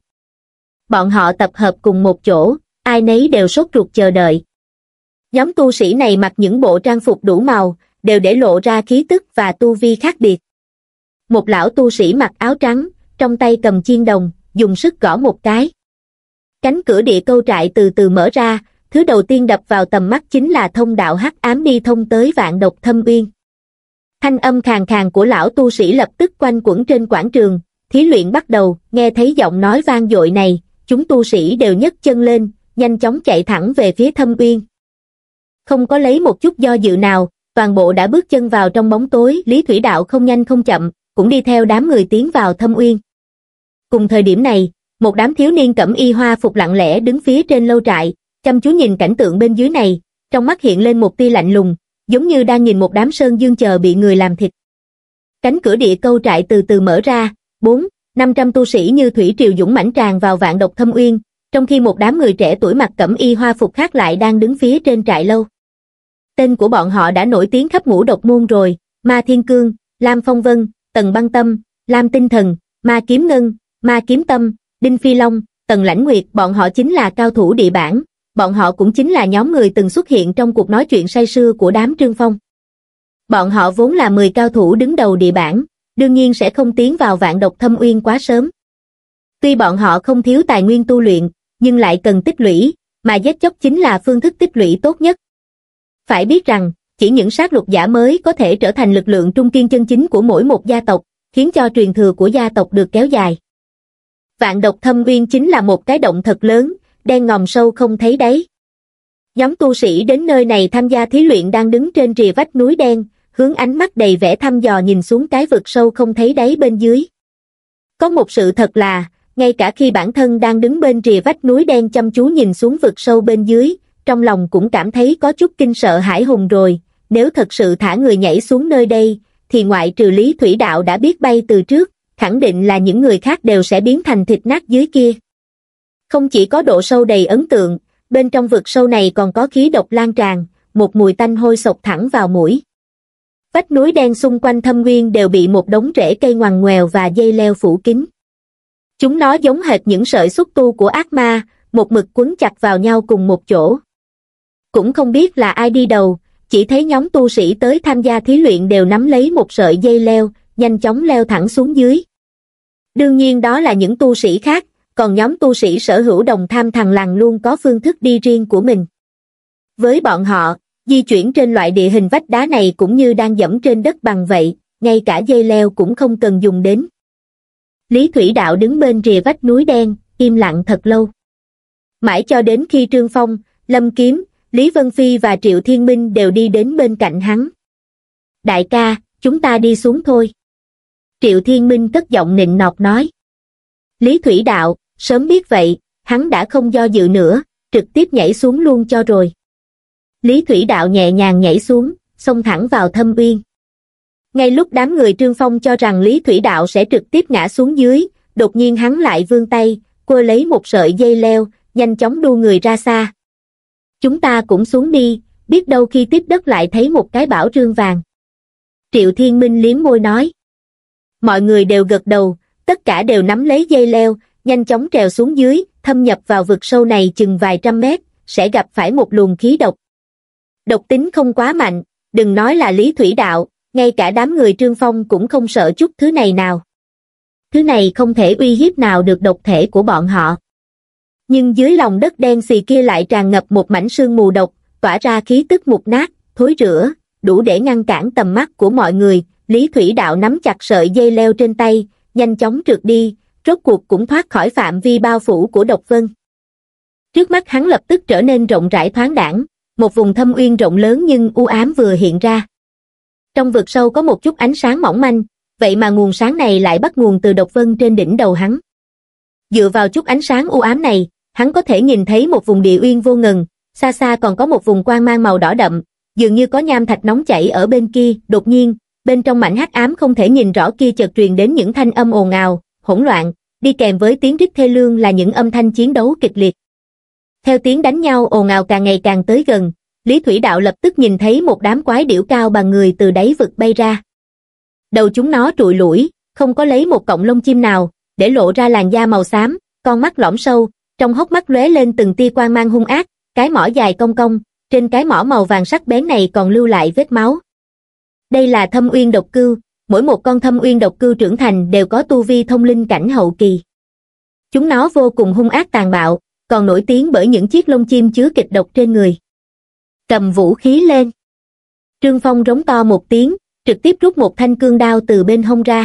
Bọn họ tập hợp cùng một chỗ, ai nấy đều sốt ruột chờ đợi. Nhóm tu sĩ này mặc những bộ trang phục đủ màu, đều để lộ ra khí tức và tu vi khác biệt. Một lão tu sĩ mặc áo trắng, trong tay cầm chiên đồng, dùng sức gõ một cái. Cánh cửa địa câu trại từ từ mở ra, thứ đầu tiên đập vào tầm mắt chính là thông đạo hắc ám đi thông tới Vạn Độc Thâm Uyên. Thanh âm khàn khàn của lão tu sĩ lập tức quanh quẩn trên quảng trường, thí luyện bắt đầu, nghe thấy giọng nói vang dội này, chúng tu sĩ đều nhấc chân lên, nhanh chóng chạy thẳng về phía Thâm Uyên. Không có lấy một chút do dự nào, toàn bộ đã bước chân vào trong bóng tối, Lý Thủy Đạo không nhanh không chậm, cũng đi theo đám người tiến vào Thâm Uyên. Cùng thời điểm này, một đám thiếu niên cẩm y hoa phục lặng lẽ đứng phía trên lâu trại, chăm chú nhìn cảnh tượng bên dưới này, trong mắt hiện lên một tia lạnh lùng, giống như đang nhìn một đám sơn dương chờ bị người làm thịt. Cánh cửa địa câu trại từ từ mở ra, bốn, năm trăm tu sĩ như thủy triều dũng mãnh tràn vào Vạn Độc Thâm Uyên, trong khi một đám người trẻ tuổi mặc cẩm y hoa phục khác lại đang đứng phía trên trại lâu. Tên của bọn họ đã nổi tiếng khắp ngũ độc môn rồi, Ma Thiên Cương, Lam Phong Vân, Tần Băng Tâm, Lam Tinh Thần, Ma Kiếm Ngân, Ma Kiếm Tâm, Đinh Phi Long, Tần Lãnh Nguyệt, bọn họ chính là cao thủ địa bản, bọn họ cũng chính là nhóm người từng xuất hiện trong cuộc nói chuyện say sưa của đám Trương Phong. Bọn họ vốn là mười cao thủ đứng đầu địa bản, đương nhiên sẽ không tiến vào Vạn Độc Thâm Uyên quá sớm. Tuy bọn họ không thiếu tài nguyên tu luyện, nhưng lại cần tích lũy, mà giết chóc chính là phương thức tích lũy tốt nhất. Phải biết rằng, chỉ những sát lục giả mới có thể trở thành lực lượng trung kiên chân chính của mỗi một gia tộc, khiến cho truyền thừa của gia tộc được kéo dài. Vạn Độc Thâm Uyên chính là một cái động thật lớn, đen ngòm sâu không thấy đáy. Nhóm tu sĩ đến nơi này tham gia thí luyện đang đứng trên rìa vách núi đen, hướng ánh mắt đầy vẻ thăm dò nhìn xuống cái vực sâu không thấy đáy bên dưới. Có một sự thật là, ngay cả khi bản thân đang đứng bên rìa vách núi đen chăm chú nhìn xuống vực sâu bên dưới, trong lòng cũng cảm thấy có chút kinh sợ hãi hùng rồi, nếu thật sự thả người nhảy xuống nơi đây, thì ngoại trừ Lý Thủy Đạo đã biết bay từ trước, khẳng định là những người khác đều sẽ biến thành thịt nát dưới kia. Không chỉ có độ sâu đầy ấn tượng, Bên trong vực sâu này còn có khí độc lan tràn, một mùi tanh hôi xộc thẳng vào mũi. Vách núi đen xung quanh thâm nguyên đều bị một đống rễ cây ngoằn ngoèo và dây leo phủ kín. Chúng nó giống hệt những sợi xúc tu của ác ma, một mực quấn chặt vào nhau cùng một chỗ. Cũng không biết là ai đi đầu, chỉ thấy nhóm tu sĩ tới tham gia thí luyện đều nắm lấy một sợi dây leo, nhanh chóng leo thẳng xuống dưới. Đương nhiên đó là những tu sĩ khác, còn nhóm tu sĩ sở hữu đồng tham thằng lằn luôn có phương thức đi riêng của mình. Với bọn họ, di chuyển trên loại địa hình vách đá này cũng như đang dẫm trên đất bằng vậy, ngay cả dây leo cũng không cần dùng đến. Lý Thủy Đạo đứng bên rìa vách núi đen, im lặng thật lâu. Mãi cho đến khi Trương Phong, Lâm Kiếm, Lý Vân Phi và Triệu Thiên Minh đều đi đến bên cạnh hắn. Đại ca, chúng ta đi xuống thôi. Triệu Thiên Minh cất giọng nịnh nọt nói. Lý Thủy Đạo, sớm biết vậy, hắn đã không do dự nữa, trực tiếp nhảy xuống luôn cho rồi. Lý Thủy Đạo nhẹ nhàng nhảy xuống, xông thẳng vào thâm uyên. Ngay lúc đám người Trương Phong cho rằng Lý Thủy Đạo sẽ trực tiếp ngã xuống dưới, đột nhiên hắn lại vươn tay, quơ lấy một sợi dây leo, nhanh chóng đu người ra xa. Chúng ta cũng xuống đi, biết đâu khi tiếp đất lại thấy một cái bảo rương vàng. Triệu Thiên Minh liếm môi nói. Mọi người đều gật đầu, tất cả đều nắm lấy dây leo, nhanh chóng trèo xuống dưới, thâm nhập vào vực sâu này chừng vài trăm mét, sẽ gặp phải một luồng khí độc. Độc tính không quá mạnh, đừng nói là Lý Thủy Đạo, ngay cả đám người Trương Phong cũng không sợ chút thứ này nào. Thứ này không thể uy hiếp nào được độc thể của bọn họ. Nhưng dưới lòng đất đen xì kia lại tràn ngập một mảnh sương mù độc, tỏa ra khí tức mục nát, thối rữa, đủ để ngăn cản tầm mắt của mọi người. Lý Thủy Đạo nắm chặt sợi dây leo trên tay, nhanh chóng trượt đi, rốt cuộc cũng thoát khỏi phạm vi bao phủ của độc vân. Trước mắt hắn lập tức trở nên rộng rãi thoáng đãng, một vùng thâm uyên rộng lớn nhưng u ám vừa hiện ra. Trong vực sâu có một chút ánh sáng mỏng manh, vậy mà nguồn sáng này lại bắt nguồn từ độc vân trên đỉnh đầu hắn. Dựa vào chút ánh sáng u ám này, hắn có thể nhìn thấy một vùng địa uyên vô ngần, xa xa còn có một vùng quang mang màu đỏ đậm, dường như có nham thạch nóng chảy ở bên kia. Đột nhiên, bên trong mảnh hắc ám không thể nhìn rõ kia chợt truyền đến những thanh âm ồn ào, hỗn loạn, đi kèm với tiếng rít thê lương là những âm thanh chiến đấu kịch liệt. Theo tiếng đánh nhau ồn ào càng ngày càng tới gần, Lý Thủy Đạo lập tức nhìn thấy một đám quái điểu cao bằng người từ đáy vực bay ra. Đầu chúng nó trụi lủi, không có lấy một cọng lông chim nào, để lộ ra làn da màu xám, con mắt lõm sâu, trong hốc mắt lóe lên từng tia quang mang hung ác, cái mỏ dài cong cong, trên cái mỏ màu vàng sắc bén này còn lưu lại vết máu. Đây là Thâm Uyên độc cừu, mỗi một con Thâm Uyên độc cừu trưởng thành đều có tu vi thông linh cảnh hậu kỳ. Chúng nó vô cùng hung ác tàn bạo, còn nổi tiếng bởi những chiếc lông chim chứa kịch độc trên người. Cầm vũ khí lên. Trương Phong rống to một tiếng, trực tiếp rút một thanh cương đao từ bên hông ra.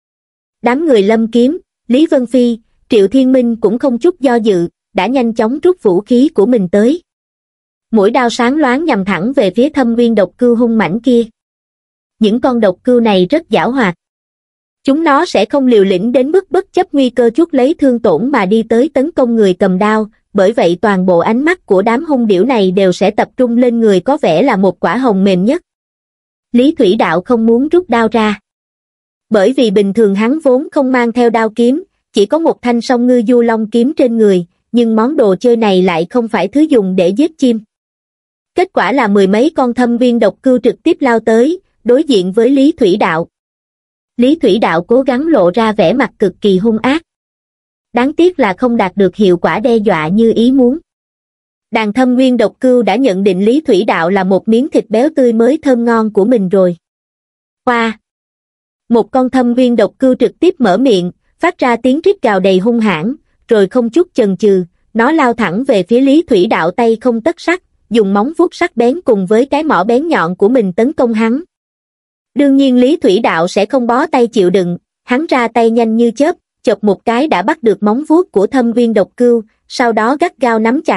Đám người Lâm Kiếm, Lý Vân Phi, Triệu Thiên Minh cũng không chút do dự, đã nhanh chóng rút vũ khí của mình tới. Mũi đao sáng loáng nhằm thẳng về phía Thâm Uyên độc cừu hung mãnh kia. Những con độc cừu này rất giảo hoạt. Chúng nó sẽ không liều lĩnh đến mức bất chấp nguy cơ chuốc lấy thương tổn mà đi tới tấn công người cầm đao, bởi vậy toàn bộ ánh mắt của đám hung điểu này đều sẽ tập trung lên người có vẻ là một quả hồng mềm nhất. Lý Thủy Đạo không muốn rút đao ra. Bởi vì bình thường hắn vốn không mang theo đao kiếm, chỉ có một thanh song ngư du long kiếm trên người, nhưng món đồ chơi này lại không phải thứ dùng để giết chim. Kết quả là mười mấy con Thâm Uyên độc cừu trực tiếp lao tới, đối diện với Lý Thủy Đạo. Lý Thủy Đạo cố gắng lộ ra vẻ mặt cực kỳ hung ác. Đáng tiếc là không đạt được hiệu quả đe dọa như ý muốn. Đàn Thâm Uyên độc cừu đã nhận định Lý Thủy Đạo là một miếng thịt béo tươi mới thơm ngon của mình rồi. Qua! Một con Thâm Uyên độc cừu trực tiếp mở miệng, phát ra tiếng rít gào đầy hung hãn, rồi không chút chần chừ, nó lao thẳng về phía Lý Thủy Đạo tay không tấc sắt, dùng móng vuốt sắc bén cùng với cái mỏ bén nhọn của mình tấn công hắn. Đương nhiên Lý Thủy Đạo sẽ không bó tay chịu đựng, hắn ra tay nhanh như chớp, chộp một cái đã bắt được móng vuốt của Thâm Uyên độc cừu, sau đó gắt gao nắm chặt.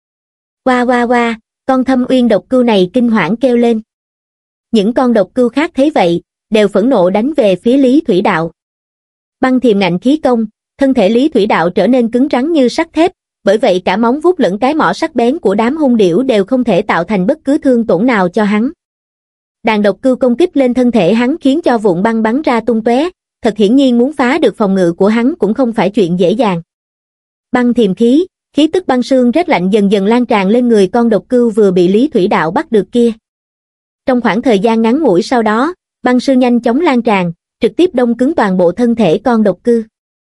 Oa oa oa, con Thâm Uyên độc cừu này kinh hoảng kêu lên. Những con độc cừu khác thấy vậy, đều phẫn nộ đánh về phía Lý Thủy Đạo. Băng thiềm ngạnh khí công, thân thể Lý Thủy Đạo trở nên cứng rắn như sắt thép, bởi vậy cả móng vuốt lẫn cái mỏ sắc bén của đám hung điểu đều không thể tạo thành bất cứ thương tổn nào cho hắn. Đàn độc cừu công kích lên thân thể hắn khiến cho vụn băng bắn ra tung tóe, thật hiển nhiên muốn phá được phòng ngự của hắn cũng không phải chuyện dễ dàng. Băng thiềm khí, Khí tức băng sương rét lạnh dần dần lan tràn lên người con độc cừu vừa bị Lý Thủy Đạo bắt được kia. Trong khoảng thời gian ngắn ngủi sau đó, băng sương nhanh chóng lan tràn, trực tiếp đông cứng toàn bộ thân thể con độc cừu.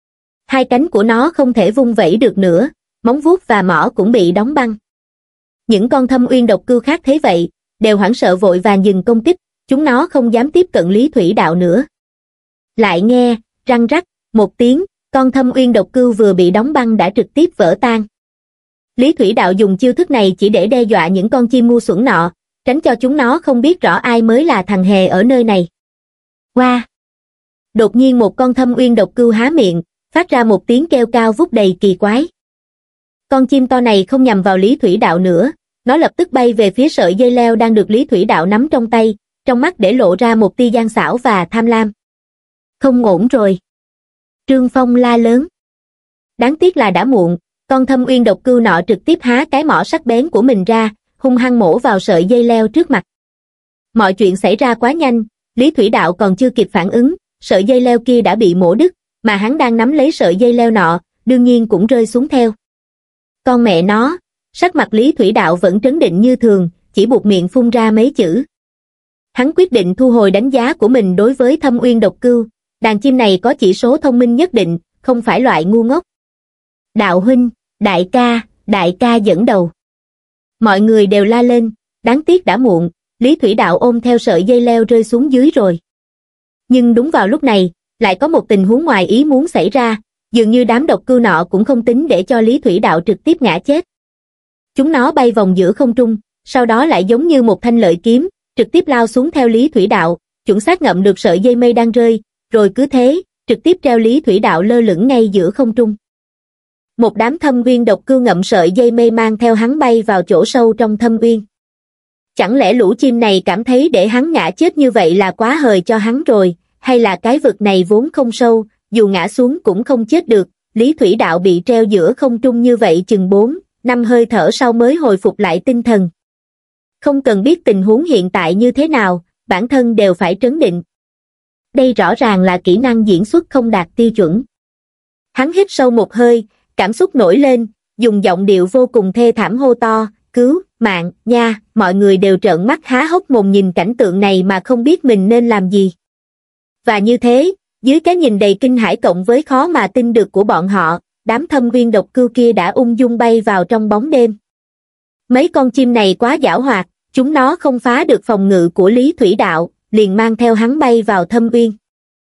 Hai cánh của nó không thể vung vẩy được nữa, móng vuốt và mỏ cũng bị đóng băng. Những con Thâm Uyên độc cừu khác thấy vậy, đều hoảng sợ vội vàng dừng công kích, chúng nó không dám tiếp cận Lý Thủy Đạo nữa. Lại nghe, răng rắc, một tiếng, con Thâm Uyên độc cừu vừa bị đóng băng đã trực tiếp vỡ tan. Lý Thủy Đạo dùng chiêu thức này chỉ để đe dọa những con chim ngu xuẩn nọ, tránh cho chúng nó không biết rõ ai mới là thằng hề ở nơi này. Qua! Đột nhiên một con Thâm Uyên độc cừu há miệng, phát ra một tiếng kêu cao vút đầy kỳ quái. Con chim to này không nhằm vào Lý Thủy Đạo nữa, nó lập tức bay về phía sợi dây leo đang được Lý Thủy Đạo nắm trong tay, trong mắt để lộ ra một tia gian xảo và tham lam. Không ổn rồi. Trương Phong la lớn. Đáng tiếc là đã muộn, con Thâm Uyên độc cừu nọ trực tiếp há cái mỏ sắc bén của mình ra, hung hăng mổ vào sợi dây leo trước mặt. Mọi chuyện xảy ra quá nhanh, Lý Thủy Đạo còn chưa kịp phản ứng, sợi dây leo kia đã bị mổ đứt, mà hắn đang nắm lấy sợi dây leo nọ, đương nhiên cũng rơi xuống theo. Con mẹ nó, sắc mặt Lý Thủy Đạo vẫn trấn định như thường, chỉ buộc miệng phun ra mấy chữ. Hắn quyết định thu hồi đánh giá của mình đối với Thâm Uyên độc cừu, đàn chim này có chỉ số thông minh nhất định, không phải loại ngu ngốc. Đạo huynh, đại ca, đại ca dẫn đầu. Mọi người đều la lên, đáng tiếc đã muộn, Lý Thủy Đạo ôm theo sợi dây leo rơi xuống dưới rồi. Nhưng đúng vào lúc này, lại có một tình huống ngoài ý muốn xảy ra, dường như đám độc cừu nọ cũng không tính để cho Lý Thủy Đạo trực tiếp ngã chết. Chúng nó bay vòng giữa không trung, sau đó lại giống như một thanh lợi kiếm, trực tiếp lao xuống theo Lý Thủy Đạo, chuẩn xác ngậm được sợi dây mây đang rơi, rồi cứ thế, trực tiếp treo Lý Thủy Đạo lơ lửng ngay giữa không trung. Một đám Thâm Uyên độc cừu ngậm sợi dây mây mang theo hắn bay vào chỗ sâu trong Thâm Uyên. Chẳng lẽ lũ chim này cảm thấy để hắn ngã chết như vậy là quá hời cho hắn rồi, hay là cái vực này vốn không sâu, dù ngã xuống cũng không chết được, Lý Thủy Đạo bị treo giữa không trung như vậy chừng bốn, năm hơi thở sau mới hồi phục lại tinh thần. Không cần biết tình huống hiện tại như thế nào, bản thân đều phải trấn định. Đây rõ ràng là kỹ năng diễn xuất không đạt tiêu chuẩn. Hắn hít sâu một hơi, cảm xúc nổi lên, dùng giọng điệu vô cùng thê thảm hô to, cứu, mạng, nha, mọi người đều trợn mắt há hốc mồm nhìn cảnh tượng này mà không biết mình nên làm gì. Và như thế, dưới cái nhìn đầy kinh hãi cộng với khó mà tin được của bọn họ, đám Thâm Uyên độc cừu kia đã ung dung bay vào trong bóng đêm. Mấy con chim này quá giảo hoạt, chúng nó không phá được phòng ngự của Lý Thủy Đạo, liền mang theo hắn bay vào Thâm Uyên.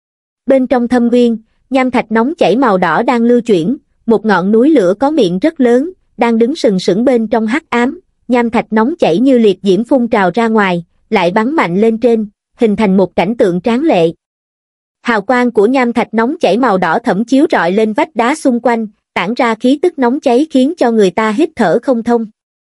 Bên trong Thâm Uyên, nham thạch nóng chảy màu đỏ đang lưu chuyển, một ngọn núi lửa có miệng rất lớn, đang đứng sừng sững bên trong hắc ám, nham thạch nóng chảy như liệt diễm phun trào ra ngoài, lại bắn mạnh lên trên, hình thành một cảnh tượng tráng lệ. Hào quang của nham thạch nóng chảy màu đỏ thẫm chiếu rọi lên vách đá xung quanh, tản ra khí tức nóng cháy khiến cho người ta hít thở không thông.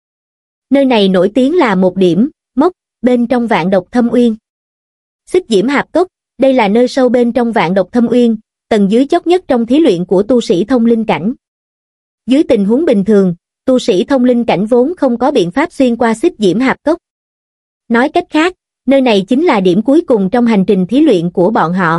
Nơi này nổi tiếng là một điểm, mốc, bên trong vạn độc Thâm Uyên. Xích Diễm Hạp Cốc, đây là nơi sâu bên trong vạn độc Thâm Uyên, tầng dưới chót nhất trong thí luyện của tu sĩ thông linh cảnh. Dưới tình huống bình thường, tu sĩ thông linh cảnh vốn không có biện pháp xuyên qua Xích Diễm Hạp Cốc. Nói cách khác, nơi này chính là điểm cuối cùng trong hành trình thí luyện của bọn họ.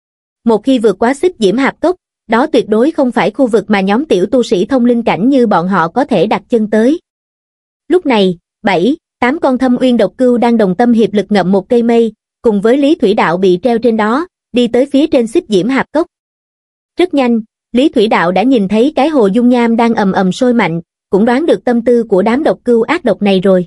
Một khi vượt qua Xích Diễm Hạp Cốc, đó tuyệt đối không phải khu vực mà nhóm tiểu tu sĩ thông linh cảnh như bọn họ có thể đặt chân tới. Lúc này, bảy, tám con Thâm Uyên độc cừu đang đồng tâm hiệp lực ngậm một cây mây, cùng với Lý Thủy Đạo bị treo trên đó, đi tới phía trên Xích Diễm Hạp Cốc. Rất nhanh, Lý Thủy Đạo đã nhìn thấy cái hồ dung nham đang ầm ầm sôi mạnh, cũng đoán được tâm tư của đám độc cừu ác độc này rồi.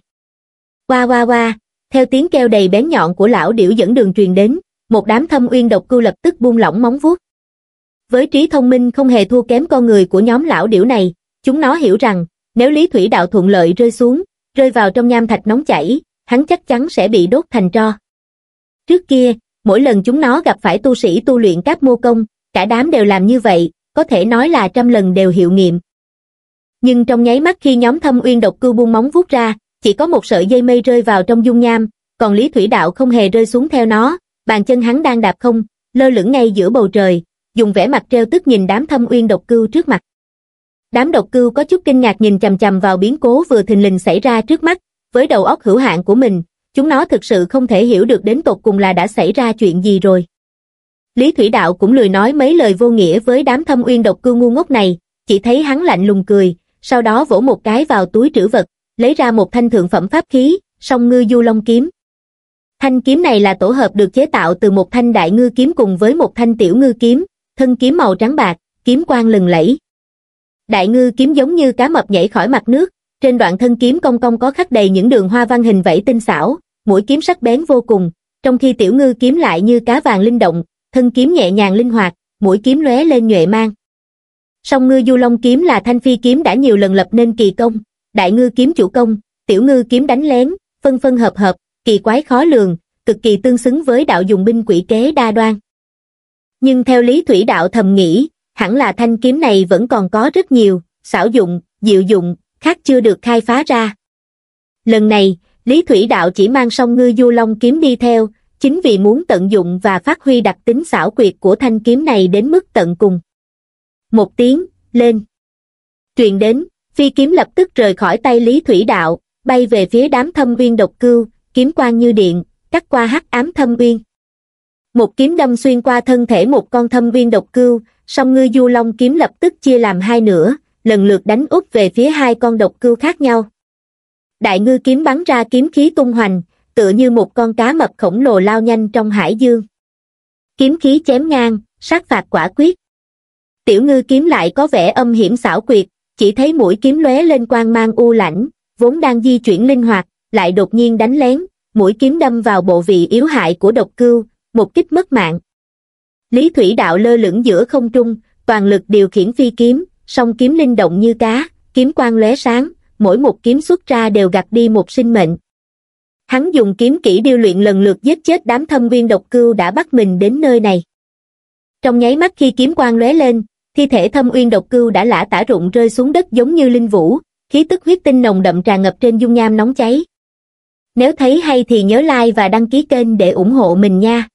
Oa oa oa, theo tiếng kêu đầy bén nhọn của lão điểu dẫn đường truyền đến, một đám Thâm Uyên độc cừu lập tức buông lỏng móng vuốt. Với trí thông minh không hề thua kém con người của nhóm lão điểu này, chúng nó hiểu rằng, nếu Lý Thủy Đạo thuận lợi rơi xuống, rơi vào trong nham thạch nóng chảy, hắn chắc chắn sẽ bị đốt thành tro. Trước kia, mỗi lần chúng nó gặp phải tu sĩ tu luyện các mô công, cả đám đều làm như vậy, có thể nói là trăm lần đều hiệu nghiệm. Nhưng trong nháy mắt khi nhóm Thâm Uyên độc cừu buông móng vuốt ra, chỉ có một sợi dây mây rơi vào trong dung nham, còn Lý Thủy Đạo không hề rơi xuống theo nó, bàn chân hắn đang đạp không, lơ lửng ngay giữa bầu trời, dùng vẻ mặt trêu tức nhìn đám Thâm Uyên độc cừu trước mặt. Đám độc cừu có chút kinh ngạc nhìn chằm chằm vào biến cố vừa thình lình xảy ra trước mắt, với đầu óc hữu hạn của mình, chúng nó thực sự không thể hiểu được đến tột cùng là đã xảy ra chuyện gì rồi. Lý Thủy Đạo cũng lười nói mấy lời vô nghĩa với đám Thâm Uyên độc cừu ngu ngốc này, chỉ thấy hắn lạnh lùng cười, sau đó vỗ một cái vào túi trữ vật, lấy ra một thanh thượng phẩm pháp khí, Song Ngư Du Long kiếm. Thanh kiếm này là tổ hợp được chế tạo từ một thanh đại ngư kiếm cùng với một thanh tiểu ngư kiếm, thân kiếm màu trắng bạc, kiếm quang lừng lẫy. Đại ngư kiếm giống như cá mập nhảy khỏi mặt nước, trên đoạn thân kiếm cong cong có khắc đầy những đường hoa văn hình vẫy tinh xảo, mũi kiếm sắc bén vô cùng, trong khi tiểu ngư kiếm lại như cá vàng linh động, thân kiếm nhẹ nhàng linh hoạt, mũi kiếm lóe lên nhuệ mang. Song Ngư Du Long kiếm là thanh phi kiếm đã nhiều lần lập nên kỳ công, đại ngư kiếm chủ công, tiểu ngư kiếm đánh lén, phân phân hợp hợp, kỳ quái khó lường, cực kỳ tương xứng với đạo dùng binh quỷ kế đa đoan. Nhưng theo Lý Thủy Đạo thầm nghĩ, hẳn là thanh kiếm này vẫn còn có rất nhiều xảo dụng, diệu dụng khác chưa được khai phá ra. Lần này, Lý Thủy Đạo chỉ mang Song Ngư Du Long kiếm đi theo, chính vì muốn tận dụng và phát huy đặc tính xảo quyệt của thanh kiếm này đến mức tận cùng. Một tiếng, lên. Truyền đến, phi kiếm lập tức rời khỏi tay Lý Thủy Đạo, bay về phía đám Thâm Uyên độc cừu, kiếm quang như điện, cắt qua hắc ám Thâm Uyên. Một kiếm đâm xuyên qua thân thể một con Thâm Uyên độc cừu, Song Ngư Du Long kiếm lập tức chia làm hai nửa, lần lượt đánh úp về phía hai con độc cừu khác nhau. Đại ngư kiếm bắn ra kiếm khí tung hoành, tựa như một con cá mập khổng lồ lao nhanh trong hải dương. Kiếm khí chém ngang, sát phạt quả quyết. Tiểu ngư kiếm lại có vẻ âm hiểm xảo quyệt, chỉ thấy mũi kiếm lóe lên quang mang u lãnh, vốn đang di chuyển linh hoạt, lại đột nhiên đánh lén, mũi kiếm đâm vào bộ vị yếu hại của độc cừu, một kích mất mạng. Lý Thủy Đạo lơ lửng giữa không trung, toàn lực điều khiển phi kiếm, song kiếm linh động như cá, kiếm quang lóe sáng, mỗi một kiếm xuất ra đều gặt đi một sinh mệnh. Hắn dùng kiếm kỹ điêu luyện lần lượt giết chết đám Thâm Uyên độc cừu đã bắt mình đến nơi này. Trong nháy mắt khi kiếm quang lóe lên, thi thể Thâm Uyên độc cừu đã lả tả rụng rơi xuống đất giống như linh vũ, khí tức huyết tinh nồng đậm tràn ngập trên dung nham nóng cháy. Nếu thấy hay thì nhớ like và đăng ký kênh để ủng hộ mình nha.